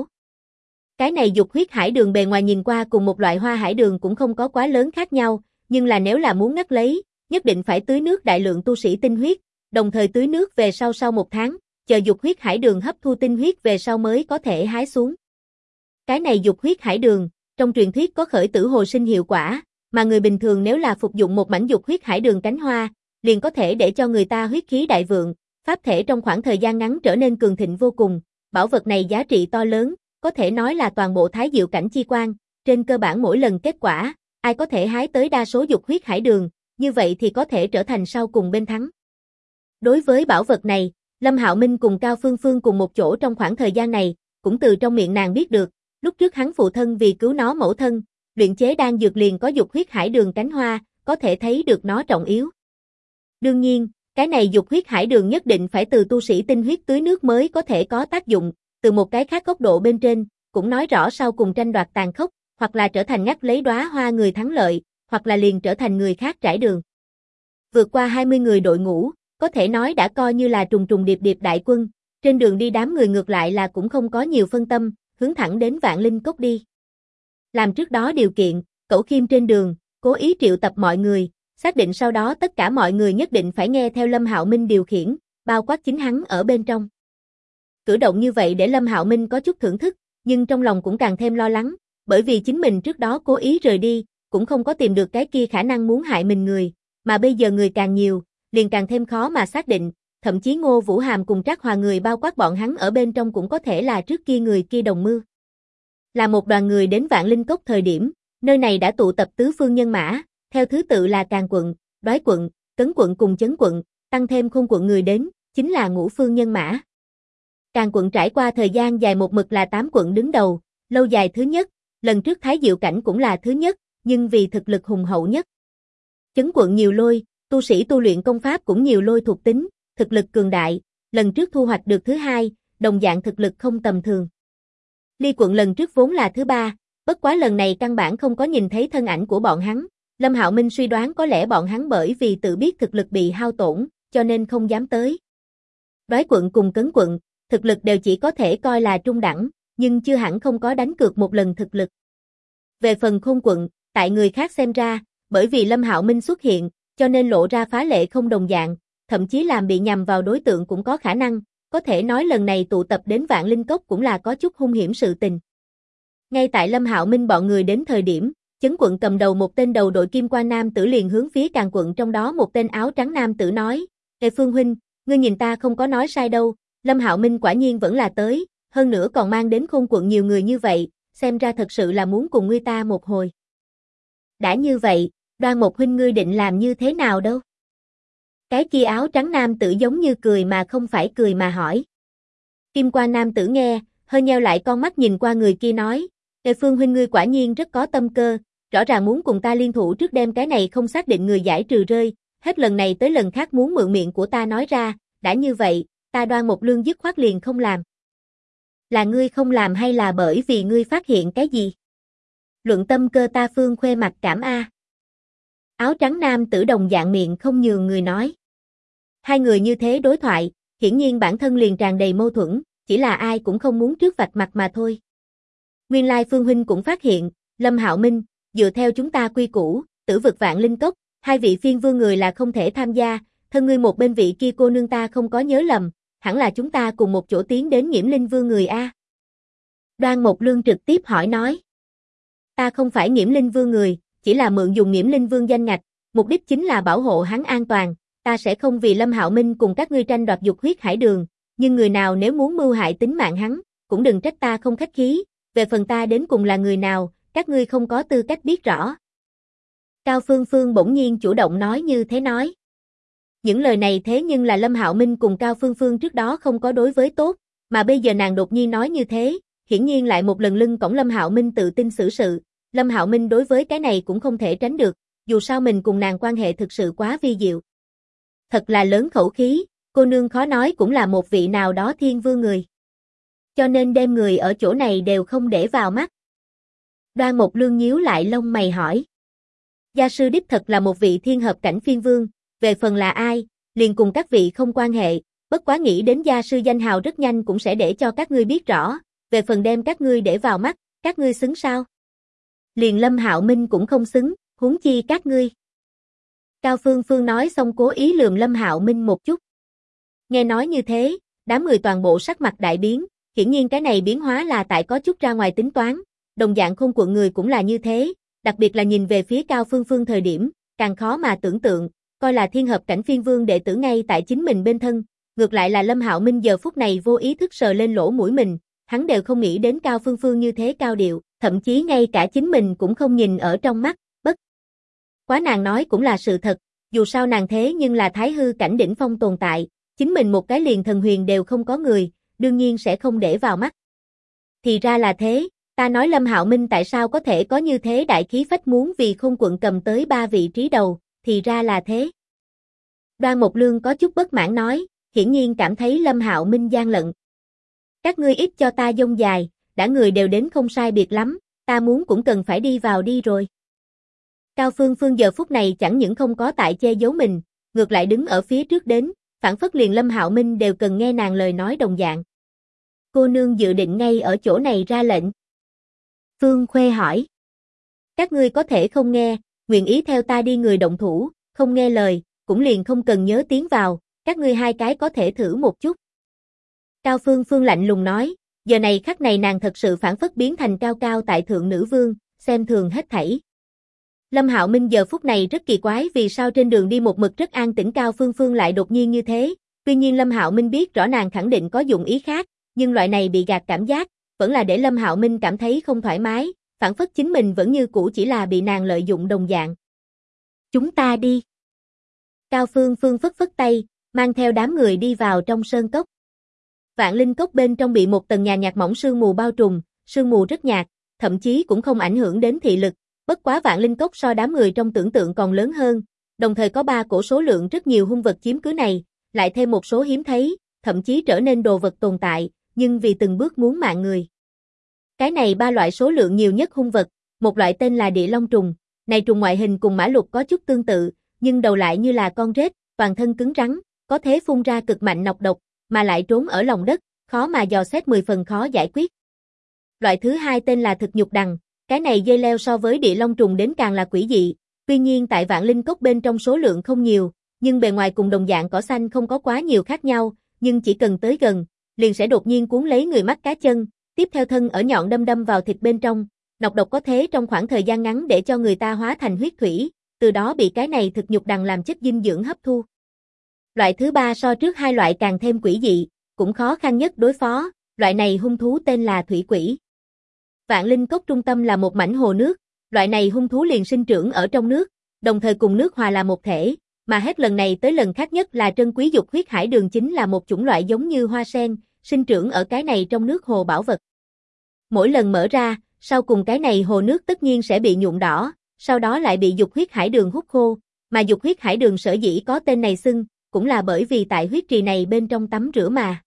Cái này dục huyết hải đường bề ngoài nhìn qua cùng một loại hoa hải đường cũng không có quá lớn khác nhau, nhưng là nếu là muốn ngắt lấy, nhất định phải tưới nước đại lượng tu sĩ tinh huyết, đồng thời tưới nước về sau 1 tháng, chờ dục huyết hải đường hấp thu tinh huyết về sau mới có thể hái xuống. Cái này dục huyết hải đường, trong truyền thuyết có khởi tử hồi sinh hiệu quả, mà người bình thường nếu là phục dụng một mảnh dục huyết hải đường cánh hoa, liền có thể để cho người ta huyết khí đại vượng, pháp thể trong khoảng thời gian ngắn trở nên cường thịnh vô cùng, bảo vật này giá trị to lớn, có thể nói là toàn bộ Thái Diệu cảnh chi quan, trên cơ bản mỗi lần kết quả, ai có thể hái tới đa số dục huyết hải đường, như vậy thì có thể trở thành sau cùng bên thắng. Đối với bảo vật này, Lâm Hạo Minh cùng Cao Phương Phương cùng một chỗ trong khoảng thời gian này, cũng từ trong miệng nàng biết được, lúc trước hắn phụ thân vì cứu nó mẫu thân, luyện chế đan dược liền có dục huyết hải đường cánh hoa, có thể thấy được nó trọng yếu. Đương nhiên, cái này dục huyết hải đường nhất định phải từ tu sĩ tinh huyết tưới nước mới có thể có tác dụng, từ một cái khác góc độ bên trên, cũng nói rõ sau cùng tranh đoạt tàn khốc, hoặc là trở thành ngắt lấy đóa hoa người thắng lợi, hoặc là liền trở thành người khác trải đường. Vượt qua 20 người đội ngũ, có thể nói đã coi như là trùng trùng điệp điệp đại quân, trên đường đi đám người ngược lại là cũng không có nhiều phân tâm, hướng thẳng đến Vạn Linh Cốc đi. Làm trước đó điều kiện, Cẩu Khiêm trên đường, cố ý triệu tập mọi người, xác định sau đó tất cả mọi người nhất định phải nghe theo Lâm Hạo Minh điều khiển, bao quát chính hắn ở bên trong. Cử động như vậy để Lâm Hạo Minh có chút thưởng thức, nhưng trong lòng cũng càng thêm lo lắng, bởi vì chính mình trước đó cố ý rời đi, cũng không có tìm được cái kia khả năng muốn hại mình người, mà bây giờ người càng nhiều, liền càng thêm khó mà xác định, thậm chí Ngô Vũ Hàm cùng Trác Hòa người bao quát bọn hắn ở bên trong cũng có thể là trước kia người kia đồng mưu. Là một đoàn người đến Vạn Linh Cốc thời điểm, nơi này đã tụ tập tứ phương nhân mã, theo thứ tự là Càn quận, Đoái quận, Cấn quận cùng Chấn quận, tăng thêm Khôn quận người đến, chính là ngũ phương nhân mã. Càn quận trải qua thời gian dài một mực là 8 quận đứng đầu, lâu dài thứ nhất, lần trước Thái Diệu cảnh cũng là thứ nhất, nhưng vì thực lực hùng hậu nhất. Chấn quận nhiều lôi, tu sĩ tu luyện công pháp cũng nhiều lôi thuộc tính, thực lực cường đại, lần trước thu hoạch được thứ hai, đồng dạng thực lực không tầm thường. Ly quận lần trước vốn là thứ ba, bất quá lần này căn bản không có nhìn thấy thân ảnh của bọn hắn. Lâm Hạo Minh suy đoán có lẽ bọn hắn bởi vì tự biết thực lực bị hao tổn, cho nên không dám tới. Đoái quận cùng Cấn quận, thực lực đều chỉ có thể coi là trung đẳng, nhưng chưa hẳn không có đánh cược một lần thực lực. Về phần Khôn quận, tại người khác xem ra, bởi vì Lâm Hạo Minh xuất hiện, cho nên lộ ra phá lệ không đồng dạng, thậm chí làm bị nhằm vào đối tượng cũng có khả năng, có thể nói lần này tụ tập đến Vạn Linh Cốc cũng là có chút hung hiểm sự tình. Ngay tại Lâm Hạo Minh bọn người đến thời điểm, Chấn quận cầm đầu một tên đầu đội kim quan nam tử liền hướng phía Càn quận trong đó một tên áo trắng nam tử nói, Ê Phương huynh, ngươi nhìn ta không có nói sai đâu, Lâm Hạo Minh quả nhiên vẫn là tới, hơn nữa còn mang đến Khôn quận nhiều người như vậy, xem ra thật sự là muốn cùng ngươi ta một hồi. Đã như vậy, Đoan một huynh ngươi định làm như thế nào đâu? Cái kia áo trắng nam tử giống như cười mà không phải cười mà hỏi. Kim quan nam tử nghe, hơi nheo lại con mắt nhìn qua người kia nói, Ê Phương huynh ngươi quả nhiên rất có tâm cơ, rõ ràng muốn cùng ta liên thủ trước đem cái này không xác định người giải trừ rơi, hết lần này tới lần khác muốn mượn miệng của ta nói ra, đã như vậy, ta Đoan một lương dứt khoát liền không làm. Là ngươi không làm hay là bởi vì ngươi phát hiện cái gì? Luận tâm cơ ta Phương khoe mặt cảm a. Áo trắng nam tử đồng dạng miệng không nhường người nói. Hai người như thế đối thoại, hiển nhiên bản thân liền tràn đầy mâu thuẫn, chỉ là ai cũng không muốn trước vạch mặt mà thôi. Nguyên lai Phương huynh cũng phát hiện, Lâm Hạo Minh, dựa theo chúng ta quy củ, tử vực Vạn Linh Cốc, hai vị phiên vương người là không thể tham gia, thân ngươi một bên vị kia cô nương ta không có nhớ lầm, hẳn là chúng ta cùng một chỗ tiến đến Nghiễm Linh Vương người a. Đoan Mộc Lương trực tiếp hỏi nói. Ta không phải Nghiễm Linh Vương người, chỉ là mượn dùng Nghiễm Linh Vương danh ngạch, mục đích chính là bảo hộ hắn an toàn, ta sẽ không vì Lâm Hạo Minh cùng các ngươi tranh đoạt dục huyết hải đường, nhưng người nào nếu muốn mưu hại tính mạng hắn, cũng đừng trách ta không khách khí, về phần ta đến cùng là người nào, các ngươi không có tư cách biết rõ. Cao Phương Phương bỗng nhiên chủ động nói như thế nói. Những lời này thế nhưng là Lâm Hạo Minh cùng Cao Phương Phương trước đó không có đối với tốt, mà bây giờ nàng đột nhiên nói như thế, hiển nhiên lại một lần lưng cõng Lâm Hạo Minh tự tin xử sự, Lâm Hạo Minh đối với cái này cũng không thể tránh được, dù sao mình cùng nàng quan hệ thực sự quá vi diệu. Thật là lớn khẩu khí, cô nương khó nói cũng là một vị nào đó thiên vương người. Cho nên đem người ở chỗ này đều không để vào mắt. Đoan Mộc Lương nhíu lại lông mày hỏi. Gia sư đích thật là một vị thiên hợp cảnh phiên vương, về phần là ai, liền cùng các vị không quan hệ, bất quá nghĩ đến gia sư danh hào rất nhanh cũng sẽ để cho các ngươi biết rõ, về phần đem các ngươi để vào mắt, các ngươi xứng sao? Liền Lâm Hạo Minh cũng không xứng, huống chi các ngươi. Cao Phương Phương nói xong cố ý lườm Lâm Hạo Minh một chút. Nghe nói như thế, đám người toàn bộ sắc mặt đại biến, hiển nhiên cái này biến hóa là tại có chút ra ngoài tính toán, đồng dạng Khôn quận người cũng là như thế, đặc biệt là nhìn về phía Cao Phương Phương thời điểm, càng khó mà tưởng tượng, coi là thiên hợp cảnh phiên vương đệ tử ngay tại chính mình bên thân, ngược lại là Lâm Hạo Minh giờ phút này vô ý thức sờ lên lỗ mũi mình, hắn đều không nghĩ đến Cao Phương Phương như thế cao điệu, thậm chí ngay cả chính mình cũng không nhìn ở trong mắt, bất quá nàng nói cũng là sự thật, dù sao nàng thế nhưng là thái hư cảnh đỉnh phong tồn tại, chính mình một cái liền thần huyền đều không có người, đương nhiên sẽ không để vào mắt. Thì ra là thế, ta nói Lâm Hạo Minh tại sao có thể có như thế đại khí phách muốn vì Khôn quận cầm tới 3 vị trí đầu, thì ra là thế. Đoan Mộc Lương có chút bất mãn nói, hiển nhiên cảm thấy Lâm Hạo Minh gian lận. Các ngươi ít cho ta dông dài, đã người đều đến không sai biệt lắm, ta muốn cũng cần phải đi vào đi rồi. Cao Phương Phương giờ phút này chẳng những không có tại che giấu mình, ngược lại đứng ở phía trước đến, phản phất liền Lâm Hạo Minh đều cần nghe nàng lời nói đồng dạng. Cô nương dự định ngay ở chỗ này ra lệnh. Phương Khuê hỏi. Các ngươi có thể không nghe, nguyện ý theo ta đi người động thủ, không nghe lời, cũng liền không cần nhớ tiến vào, các ngươi hai cái có thể thử một chút. Cao Phương Phương lạnh lùng nói, giờ này khắc này nàng thật sự phản phất biến thành cao cao tại thượng nữ vương, xem thường hết thảy. Lâm Hạo Minh giờ phút này rất kỳ quái vì sao trên đường đi một mực rất an tĩnh Cao Phương Phương lại đột nhiên như thế, tuy nhiên Lâm Hạo Minh biết rõ nàng khẳng định có dụng ý khác, nhưng loại này bị gạt cảm giác, vẫn là để Lâm Hạo Minh cảm thấy không thoải mái, phản phất chính mình vẫn như cũ chỉ là bị nàng lợi dụng đồng dạng. Chúng ta đi. Cao Phương Phương phất phất tay, mang theo đám người đi vào trong sơn cốc. Vạn Linh Cốc bên trong bị một tầng nhàn nhạt mỏng sương mù bao trùm, sương mù rất nhạt, thậm chí cũng không ảnh hưởng đến thị lực, bất quá Vạn Linh Cốc so đám người trong tưởng tượng còn lớn hơn, đồng thời có 3 cổ số lượng rất nhiều hung vật chiếm cứ này, lại thêm một số hiếm thấy, thậm chí trở nên đồ vật tồn tại, nhưng vì từng bước muốn mạng người. Cái này 3 loại số lượng nhiều nhất hung vật, một loại tên là địa long trùng, này trùng ngoại hình cùng mã lục có chút tương tự, nhưng đầu lại như là con rết, toàn thân cứng rắn, có thể phun ra cực mạnh nọc độc, mà lại trốn ở lòng đất, khó mà dò xét 10 phần khó giải quyết. Loại thứ hai tên là thực nhục đằng, cái này dây leo so với địa long trùng đến càng là quỷ dị, tuy nhiên tại Vạn Linh Cốc bên trong số lượng không nhiều, nhưng bề ngoài cùng đồng dạng cỏ xanh không có quá nhiều khác nhau, nhưng chỉ cần tới gần, liền sẽ đột nhiên cuốn lấy người mắt cá chân, tiếp theo thân ở nhọn đâm đâm vào thịt bên trong, nọc độc có thế trong khoảng thời gian ngắn để cho người ta hóa thành huyết thủy, từ đó bị cái này thực nhục đằng làm chất dinh dưỡng hấp thu. Loại thứ ba so trước hai loại càng thêm quỷ dị, cũng khó khăn nhất đối phó, loại này hung thú tên là thủy quỷ. Vạn Linh Cốc trung tâm là một mảnh hồ nước, loại này hung thú liền sinh trưởng ở trong nước, đồng thời cùng nước hòa là một thể, mà hết lần này tới lần khác nhất là trân quý dục huyết hải đường chính là một chủng loại giống như hoa sen, sinh trưởng ở cái này trong nước hồ bảo vật. Mỗi lần mở ra, sau cùng cái này hồ nước tất nhiên sẽ bị nhuộm đỏ, sau đó lại bị dục huyết hải đường hút khô, mà dục huyết hải đường sở dĩ có tên này xưng, cũng là bởi vì tại huyết trì này bên trong tắm rửa mà.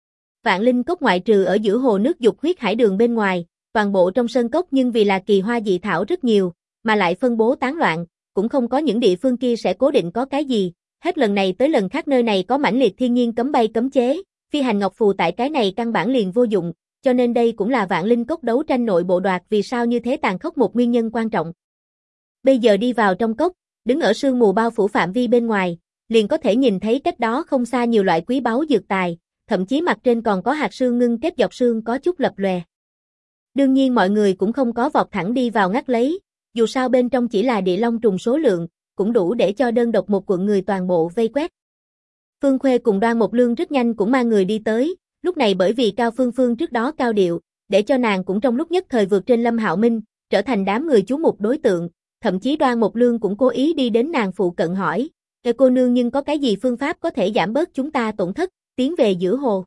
Vạn Linh Cốc ngoại trừ ở giữa hồ nước dục huyết hải đường bên ngoài, toàn bộ trong sơn cốc nhưng vì là kỳ hoa dị thảo rất nhiều, mà lại phân bố tán loạn, cũng không có những địa phương kia sẽ cố định có cái gì, hết lần này tới lần khác nơi này có mãnh liệt thiên nhiên cấm bay cấm chế, phi hành ngọc phù tại cái này căn bản liền vô dụng, cho nên đây cũng là Vạn Linh Cốc đấu tranh nội bộ đoạt vì sao như thế tàn khốc một nguyên nhân quan trọng. Bây giờ đi vào trong cốc, đứng ở sương mù bao phủ phạm vi bên ngoài, liền có thể nhìn thấy cách đó không xa nhiều loại quý báu dược tài, thậm chí mặt trên còn có hạt sương ngưng kết dọc sương có chút lập lòe. Đương nhiên mọi người cũng không có vọt thẳng đi vào ngắt lấy, dù sao bên trong chỉ là địa long trùng số lượng, cũng đủ để cho đơn độc một quận người toàn bộ vây quét. Phương Khuê cùng Đoan Mộc Lương rất nhanh cũng mang người đi tới, lúc này bởi vì Cao Phương Phương trước đó cao điệu, để cho nàng cũng trong lúc nhất thời vượt trên Lâm Hạo Minh, trở thành đám người chú mục đối tượng, thậm chí Đoan Mộc Lương cũng cố ý đi đến nàng phụ cận hỏi, cô nương nhưng có cái gì phương pháp có thể giảm bớt chúng ta tổn thất, tiến về giữa hồ.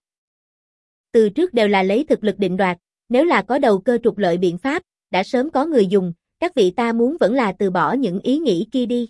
Từ trước đều là lấy thực lực định đoạt, nếu là có đầu cơ trục lợi biện pháp, đã sớm có người dùng, các vị ta muốn vẫn là từ bỏ những ý nghĩ kia đi.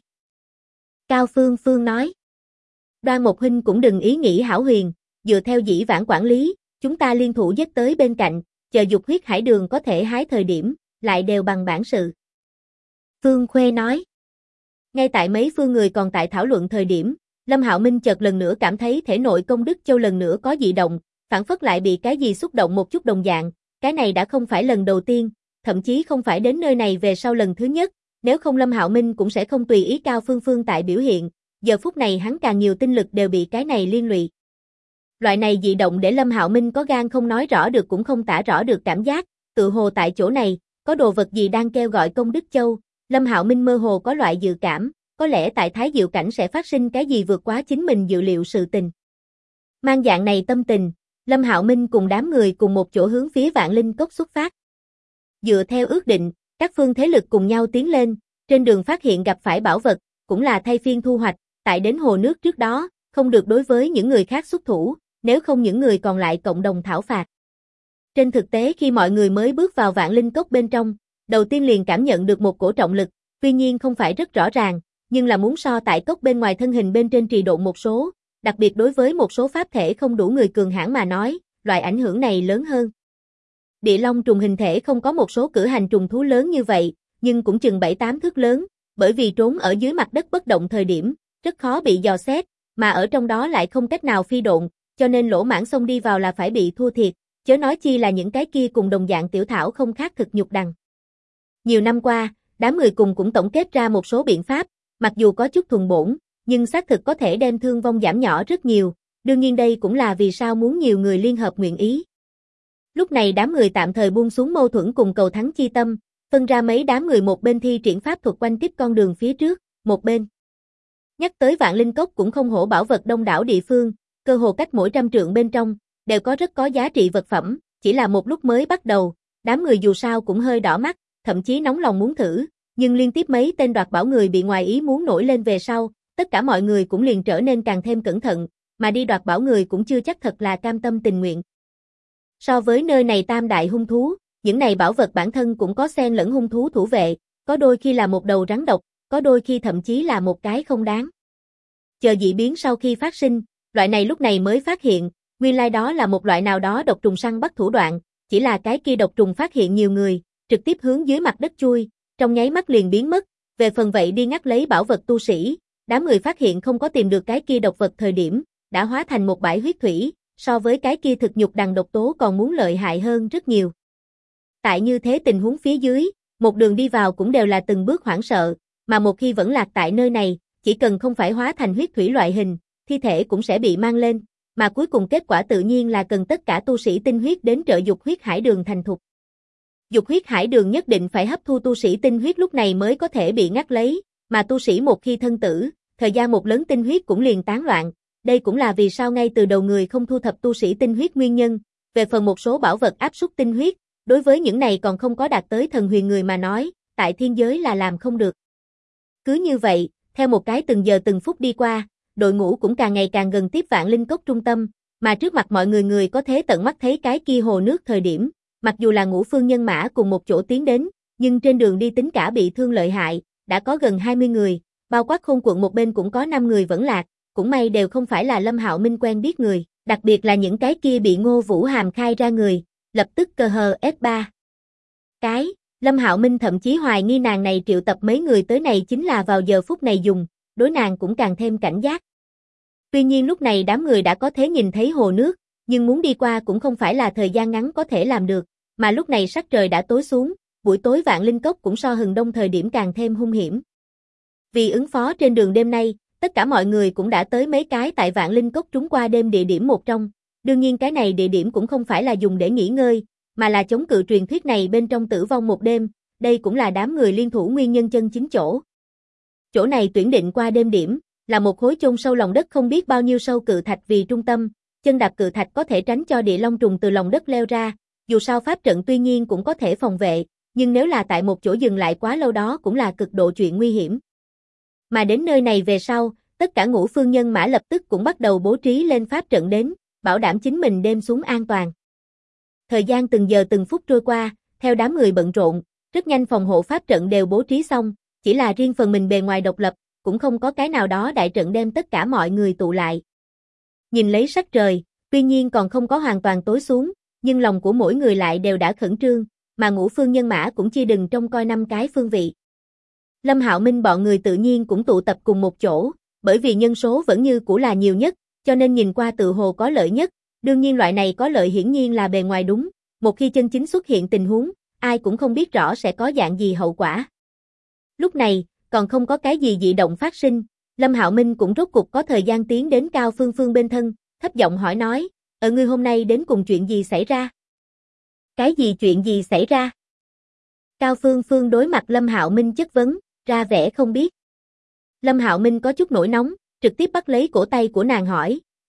Cao Phương Phương nói. Đoan Mộc Huynh cũng đừng ý nghĩ hão huyền, dựa theo dĩ vãng quản lý, chúng ta liên thủ dắt tới bên cạnh, chờ dục huyết hải đường có thể hái thời điểm, lại đều bằng bản sự. Phương Khuê nói. Ngay tại mấy phương người còn tại thảo luận thời điểm, Lâm Hạo Minh chợt lần nữa cảm thấy thể nội công đức châu lần nữa có dị động, phản phất lại bị cái gì xúc động một chút đồng dạng, cái này đã không phải lần đầu tiên, thậm chí không phải đến nơi này về sau lần thứ nhất, nếu không Lâm Hạo Minh cũng sẽ không tùy ý Cao Phương Phương tại biểu hiện, giờ phút này hắn càng nhiều tinh lực đều bị cái này liên lụy. Loại này dị động để Lâm Hạo Minh có gan không nói rõ được cũng không tả rõ được cảm giác, tự hồ tại chỗ này, có đồ vật gì đang kêu gọi công đức châu, Lâm Hạo Minh mơ hồ có loại dự cảm, có lẽ tại Thái Diệu cảnh sẽ phát sinh cái gì vượt quá chính mình dự liệu sự tình. Mang dạng này tâm tình, Lâm Hạo Minh cùng đám người cùng một chỗ hướng phía Vạn Linh Cốc xuất phát. Dựa theo ước định, các phương thế lực cùng nhau tiến lên, trên đường phát hiện gặp phải bảo vật, cũng là thay phiên thu hoạch, tại đến hồ nước trước đó, không được đối với những người khác xuất thủ, nếu không những người còn lại cộng đồng thảo phạt. Trên thực tế khi mọi người mới bước vào Vạn Linh Cốc bên trong, đầu tiên liền cảm nhận được một cổ trọng lực, tuy nhiên không phải rất rõ ràng, nhưng là muốn so tại cốc bên ngoài thân hình bên trên trì độn một số, đặc biệt đối với một số pháp thể không đủ người cường hãn mà nói, loại ảnh hưởng này lớn hơn. Địa long trùng hình thể không có một số cử hành trùng thú lớn như vậy, nhưng cũng chừng 7-8 thước lớn, bởi vì trốn ở dưới mặt đất bất động thời điểm, rất khó bị dò xét, mà ở trong đó lại không cách nào phi độn, cho nên lỗ mãng xông đi vào là phải bị thua thiệt, chớ nói chi là những cái kia cùng đồng dạng tiểu thảo không khác thực nhục đằng. Nhiều năm qua, đám người cùng cũng tổng kết ra một số biện pháp, mặc dù có chút thuần bổn, nhưng xác thực có thể đem thương vong giảm nhỏ rất nhiều, đương nhiên đây cũng là vì sao muốn nhiều người liên hợp nguyện ý. Lúc này đám người tạm thời buông xuống mâu thuẫn cùng cầu thắng chi tâm, phân ra mấy đám người một bên thi triển pháp thuật quanh tiếp con đường phía trước, một bên. Nhắc tới Vạn Linh Cốc cũng không hổ bảo vật đông đảo địa phương, cơ hồ cách mỗi 100 trượng bên trong, đều có rất có giá trị vật phẩm, chỉ là một lúc mới bắt đầu, đám người dù sao cũng hơi đỏ mắt, thậm chí nóng lòng muốn thử, nhưng liên tiếp mấy tên đoạt bảo người bị ngoài ý muốn nổi lên về sau, tất cả mọi người cũng liền trở nên càng thêm cẩn thận, mà đi đoạt bảo người cũng chưa chắc thật là cam tâm tình nguyện. So với nơi này tam đại hung thú, những này bảo vật bản thân cũng có xen lẫn hung thú thủ vệ, có đôi khi là một đầu rắn độc, có đôi khi thậm chí là một cái không đáng. Chờ dị biến sau khi phát sinh, loại này lúc này mới phát hiện, nguyên lai đó là một loại nào đó độc trùng săn bắt thủ đoạn, chỉ là cái kia độc trùng phát hiện nhiều người, trực tiếp hướng dưới mặt đất chui, trong nháy mắt liền biến mất, về phần vậy đi ngắt lấy bảo vật tu sĩ, đám người phát hiện không có tìm được cái kia độc vật thời điểm, đã hóa thành một bãi huyết thủy, so với cái kia thực nhục đằng độc tố còn muốn lợi hại hơn rất nhiều. Tại như thế tình huống phía dưới, một đường đi vào cũng đều là từng bước hoảng sợ, mà một khi vẫn lạc tại nơi này, chỉ cần không phải hóa thành huyết thủy loại hình, thi thể cũng sẽ bị mang lên, mà cuối cùng kết quả tự nhiên là cần tất cả tu sĩ tinh huyết đến trợ dục huyết hải đường thành thục. Dục huyết hải đường nhất định phải hấp thu tu sĩ tinh huyết lúc này mới có thể bị ngắt lấy, mà tu sĩ một khi thân tử, thời gian một lớn tinh huyết cũng liền tán loạn, đây cũng là vì sao ngay từ đầu người không thu thập tu sĩ tinh huyết nguyên nhân, về phần một số bảo vật áp suất tinh huyết, đối với những này còn không có đạt tới thần huyền người mà nói, tại thiên giới là làm không được. Cứ như vậy, theo một cái từng giờ từng phút đi qua, đội ngũ cũng càng ngày càng gần tiếp Vạn Linh Cốc trung tâm, mà trước mặt mọi người có thể tận mắt thấy cái kia hồ nước thời điểm, mặc dù là ngũ phương nhân mã cùng một chỗ tiến đến, nhưng trên đường đi tính cả bị thương lợi hại, đã có gần 20 người, bao quát Khôn quận một bên cũng có 5 người vẫn lạc, cũng may đều không phải là Lâm Hạo Minh quen biết người, đặc biệt là những cái kia bị Ngô Vũ Hàm khai ra người, lập tức cơ hờ S3. Lâm Hạo Minh thậm chí hoài nghi nàng này triệu tập mấy người tới này chính là vào giờ phút này dùng, đối nàng cũng càng thêm cảnh giác. Tuy nhiên lúc này đám người đã có thể nhìn thấy hồ nước, nhưng muốn đi qua cũng không phải là thời gian ngắn có thể làm được, mà lúc này sắc trời đã tối xuống, buổi tối Vạn Linh Cốc cũng so hừng đông thời điểm càng thêm hung hiểm. Vì ứng phó trên đường đêm nay, tất cả mọi người cũng đã tới mấy cái tại Vạn Linh Cốc trúng qua đêm địa điểm một trong, đương nhiên cái này địa điểm cũng không phải là dùng để nghỉ ngơi, mà là chống cự truyền thuyết này bên trong tử vong một đêm, đây cũng là đám người liên thủ nguyên nhân chân chính chỗ. Chỗ này tuyển định qua đêm điểm, là một khối chôn sâu lòng đất không biết bao nhiêu sâu cự thạch vì trung tâm, chân đạp cự thạch có thể tránh cho địa long trùng từ lòng đất leo ra, dù sao pháp trận tuy nhiên cũng có thể phòng vệ, nhưng nếu là tại một chỗ dừng lại quá lâu đó cũng là cực độ chuyện nguy hiểm. Mà đến nơi này về sau, tất cả ngũ phương nhân mã lập tức cũng bắt đầu bố trí lên pháp trận đến, bảo đảm chính mình đêm xuống an toàn. Thời gian từng giờ từng phút trôi qua, theo đám người bận rộn, rất nhanh phòng hộ pháp trận đều bố trí xong, chỉ là riêng phần mình bề ngoài độc lập, cũng không có cái nào đó đại trận đem tất cả mọi người tụ lại. Nhìn lấy sắc trời, tuy nhiên còn không có hoàn toàn tối xuống, nhưng lòng của mỗi người lại đều đã khẩn trương, mà ngũ phương nhân mã cũng chia đừng trông coi 5 cái phương vị. Lâm Hạo Minh bọn người tự nhiên cũng tụ tập cùng một chỗ, bởi vì nhân số vẫn như cũ là nhiều nhất, cho nên nhìn qua tự hồ có lợi nhất, đương nhiên loại này có lợi hiển nhiên là bề ngoài đúng, một khi chân chính xuất hiện tình huống, ai cũng không biết rõ sẽ có dạng gì hậu quả. Lúc này, còn không có cái gì dị động phát sinh, Lâm Hạo Minh cũng rốt cục có thời gian tiến đến Cao Phương Phương bên thân, thấp giọng hỏi nói, ngươi hôm nay đến cùng chuyện gì xảy ra? Cái gì chuyện gì xảy ra? Cao Phương Phương đối mặt Lâm Hạo Minh chất vấn, ra vẻ không biết. Lâm Hạo Minh có chút nổi nóng, trực tiếp bắt lấy cổ tay của nàng hỏi,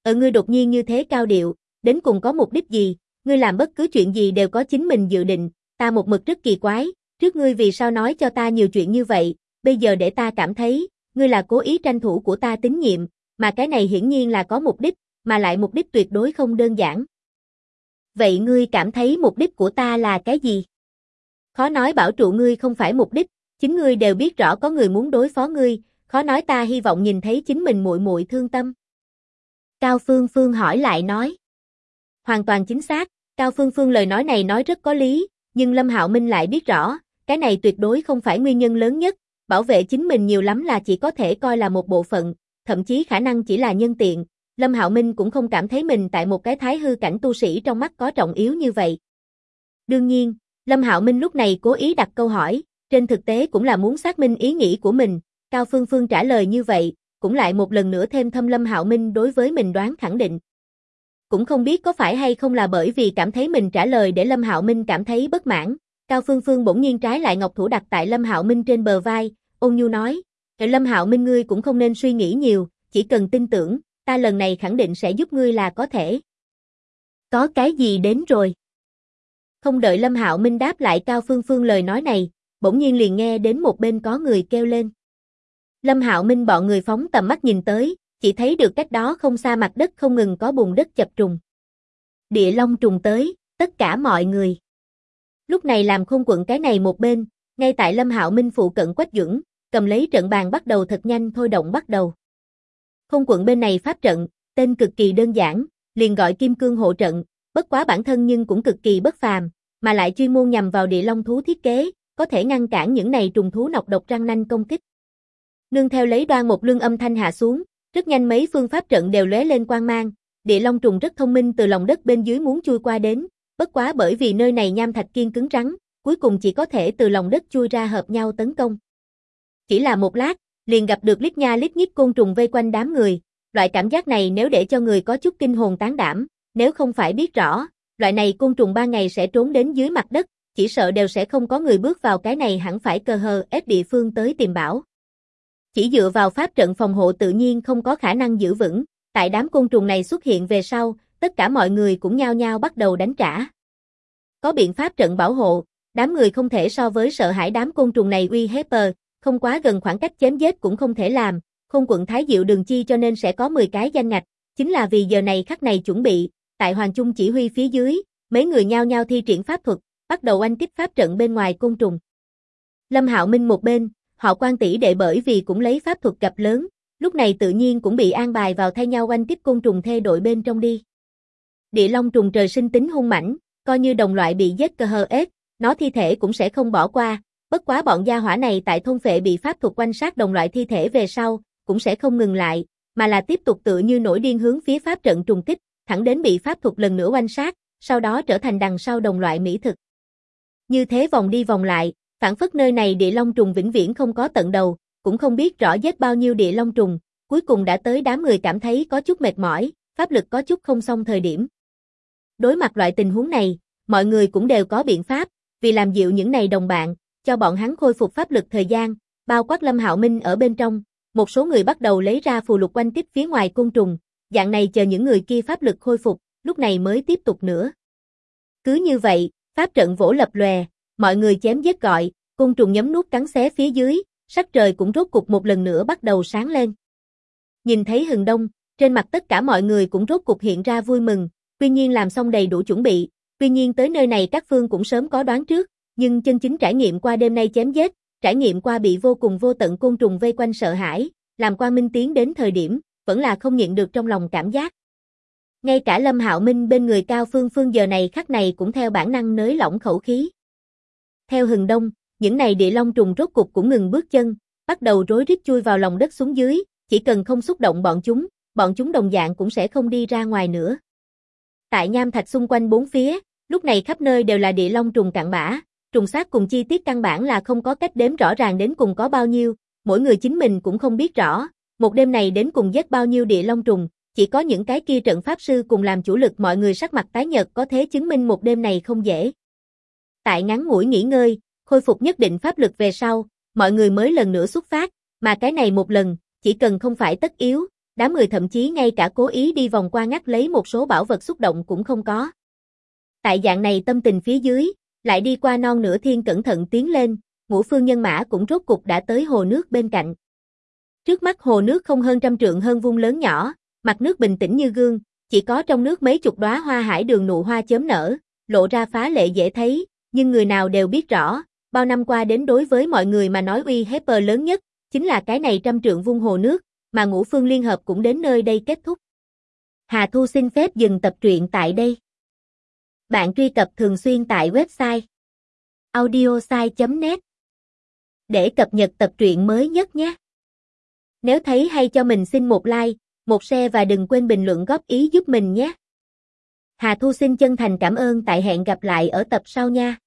Ngươi đột nhiên như thế cao điệu, đến cùng có mục đích gì, ngươi làm bất cứ chuyện gì đều có chính mình dự định, ta một mực rất kỳ quái, trước ngươi vì sao nói cho ta nhiều chuyện như vậy, bây giờ để ta cảm thấy, ngươi là cố ý tranh thủ của ta tín nhiệm, mà cái này hiển nhiên là có mục đích, mà lại mục đích tuyệt đối không đơn giản. Vậy ngươi cảm thấy mục đích của ta là cái gì? Khó nói bảo trụ ngươi không phải mục đích, chính ngươi đều biết rõ có người muốn đối phó ngươi, khó nói ta hy vọng nhìn thấy chính mình muội muội thương tâm. Cao Phương Phương hỏi lại nói. Hoàn toàn chính xác, Cao Phương Phương lời nói này nói rất có lý, nhưng Lâm Hạo Minh lại biết rõ, cái này tuyệt đối không phải nguyên nhân lớn nhất, bảo vệ chính mình nhiều lắm là chỉ có thể coi là một bộ phận, thậm chí khả năng chỉ là nhân tiện. Lâm Hạo Minh cũng không cảm thấy mình tại một cái thái hư cảnh tu sĩ trong mắt có trọng yếu như vậy. Đương nhiên, Lâm Hạo Minh lúc này cố ý đặt câu hỏi, trên thực tế cũng là muốn xác minh ý nghĩ của mình, Cao Phương Phương trả lời như vậy, cũng lại một lần nữa thêm thâm Lâm Hạo Minh đối với mình đoán khẳng định. Cũng không biết có phải hay không là bởi vì cảm thấy mình trả lời để Lâm Hạo Minh cảm thấy bất mãn, Cao Phương Phương bỗng nhiên trái lại ngọc thủ đặt tại Lâm Hạo Minh trên bờ vai, ôn nhu nói, Lâm Hạo Minh ngươi cũng không nên suy nghĩ nhiều, chỉ cần tin tưởng, ta lần này khẳng định sẽ giúp ngươi là có thể. Có cái gì đến rồi? Không đợi Lâm Hạo Minh đáp lại Cao Phương Phương lời nói này, bỗng nhiên liền nghe đến một bên có người kêu lên. Lâm Hạo Minh bọn người phóng tầm mắt nhìn tới, chỉ thấy được cách đó không xa mặt đất không ngừng có bùn đất chập trùng. Địa long trùng tới, tất cả mọi người. Lúc này làm Khôn Quận cái này một bên, ngay tại Lâm Hạo Minh phụ cận Quách Duẩn, cầm lấy trận bàn bắt đầu thật nhanh thôi động bắt đầu. Khôn Quận bên này pháp trận, tên cực kỳ đơn giản, liền gọi Kim Cương hộ trận, bất quá bản thân nhưng cũng cực kỳ bất phàm, mà lại chuyên môn nhằm vào địa long thú thiết kế, có thể ngăn cản những này trùng thú nọc độc răng nanh công kích. Nương theo lấy đoan một lương âm thanh hạ xuống, rất nhanh mấy phương pháp trận đều lóe lên quang mang, địa long trùng rất thông minh từ lòng đất bên dưới muốn chui qua đến, bất quá bởi vì nơi này nham thạch kiên cứng rắn, cuối cùng chỉ có thể từ lòng đất chui ra hợp nhau tấn công. Chỉ là một lát, liền gặp được lít nha lít nhít côn trùng vây quanh đám người, loại cảm giác này nếu để cho người có chút kinh hồn tán đảm, nếu không phải biết rõ, loại này côn trùng 3 ngày sẽ trốn đến dưới mặt đất, chỉ sợ đều sẽ không có người bước vào cái này hẳn phải cờ hờ ép địa phương tới tìm bảo. Chỉ dựa vào pháp trận phòng hộ tự nhiên không có khả năng giữ vững, tại đám côn trùng này xuất hiện về sau, tất cả mọi người cũng nhao nhao bắt đầu đánh trả. Có biện pháp trận bảo hộ, đám người không thể so với sợ hãi đám côn trùng này uy hiếp, không quá gần khoảng cách chém giết cũng không thể làm, Khôn Quận Thái Diệu Đường chi cho nên sẽ có 10 cái danh ngạch, chính là vì giờ này khắc này chuẩn bị, tại Hoàng Chung chỉ huy phía dưới, mấy người nhao nhao thi triển pháp thuật, bắt đầu oanh kích pháp trận bên ngoài côn trùng. Lâm Hạo Minh một bên, họ Quan tỷ đệ bởi vì cũng lấy pháp thuật gặp lớn, lúc này tự nhiên cũng bị an bài vào thay nhau oanh kích côn trùng thê đội bên trong đi. Địa long trùng trời sinh tính hung mãnh, coi như đồng loại bị giết cờ hờ ết, nó thi thể cũng sẽ không bỏ qua, bất quá bọn gia hỏa này tại thôn phệ bị pháp thuật quanh sát đồng loại thi thể về sau, cũng sẽ không ngừng lại, mà là tiếp tục tựa như nổi điên hướng phía pháp trận trùng kích, thẳng đến bị pháp thuật lần nữa quanh sát, sau đó trở thành đằng sau đồng loại mỹ thực. Như thế vòng đi vòng lại, phản phất nơi này địa long trùng vĩnh viễn không có tận đầu, cũng không biết rõ giết bao nhiêu địa long trùng, cuối cùng đã tới đám người cảm thấy có chút mệt mỏi, pháp lực có chút không xong thời điểm. Đối mặt loại tình huống này, mọi người cũng đều có biện pháp, vì làm dịu những này đồng bạn, cho bọn hắn khôi phục pháp lực thời gian, bao quát Lâm Hạo Minh ở bên trong, một số người bắt đầu lấy ra phù lục quanh kích phía ngoài côn trùng, dạng này chờ những người kia pháp lực khôi phục, lúc này mới tiếp tục nữa. Cứ như vậy, pháp trận vỗ lập lòe, mọi người chém giết gọi, côn trùng nhấm nuốt cắn xé phía dưới, sắc trời cũng rốt cục một lần nữa bắt đầu sáng lên. Nhìn thấy hừng đông, trên mặt tất cả mọi người cũng rốt cục hiện ra vui mừng, tuy nhiên làm xong đầy đủ chuẩn bị, tuy nhiên tới nơi này các phương cũng sớm có đoán trước, nhưng chân chính trải nghiệm qua đêm nay chém giết, trải nghiệm qua bị vô cùng vô tận côn trùng vây quanh sợ hãi, làm Quang Minh tiến đến thời điểm, vẫn là không nhịn được trong lòng cảm giác. Ngay cả Lâm Hạo Minh bên người Cao Phương Phương giờ này khắc này cũng theo bản năng nới lỏng khẩu khí. Theo hừng đông, những này địa long trùng rốt cục cũng ngừng bước chân, bắt đầu rối rít chui vào lòng đất xuống dưới, chỉ cần không xúc động bọn chúng đồng dạng cũng sẽ không đi ra ngoài nữa. Tại nham thạch xung quanh bốn phía, lúc này khắp nơi đều là địa long trùng cặn bã, trùng xác cùng chi tiết căn bản là không có cách đếm rõ ràng đến cùng có bao nhiêu, mỗi người chính mình cũng không biết rõ, một đêm này đến cùng giết bao nhiêu địa long trùng, chỉ có những cái kia trận pháp sư cùng làm chủ lực mọi người sắc mặt tái nhợt có thể chứng minh một đêm này không dễ. Tại ngắn ngủi nghỉ ngơi, khôi phục nhất định pháp lực về sau, mọi người mới lần nữa xuất phát, mà cái này một lần, chỉ cần không phải tất yếu, đám người thậm chí ngay cả cố ý đi vòng qua ngắt lấy một số bảo vật xúc động cũng không có. Tại dạng này tâm tình phía dưới, lại đi qua non nửa thiên cẩn thận tiến lên, Ngũ Phương nhân mã cũng rốt cục đã tới hồ nước bên cạnh. Trước mắt hồ nước không hơn 100 trượng hơn vuông lớn nhỏ, mặt nước bình tĩnh như gương, chỉ có trong nước mấy chục đóa hoa hải đường nụ hoa chớm nở, lộ ra phá lệ dễ thấy, nhưng người nào đều biết rõ, bao năm qua đến đối với mọi người mà nói uy hiếp lớn nhất, chính là cái này 100 trượng vuông hồ nước, mà Ngũ Phương Liên Hợp cũng đến nơi đây kết thúc. Hà Thu xin phép dừng tập truyện tại đây. Bạn truy cập thường xuyên tại website audiosai.net để cập nhật tập truyện mới nhất nhé. Nếu thấy hay cho mình xin một like, một share và đừng quên bình luận góp ý giúp mình nhé. Hà Thu xin chân thành cảm ơn, tại hẹn gặp lại ở tập sau nha.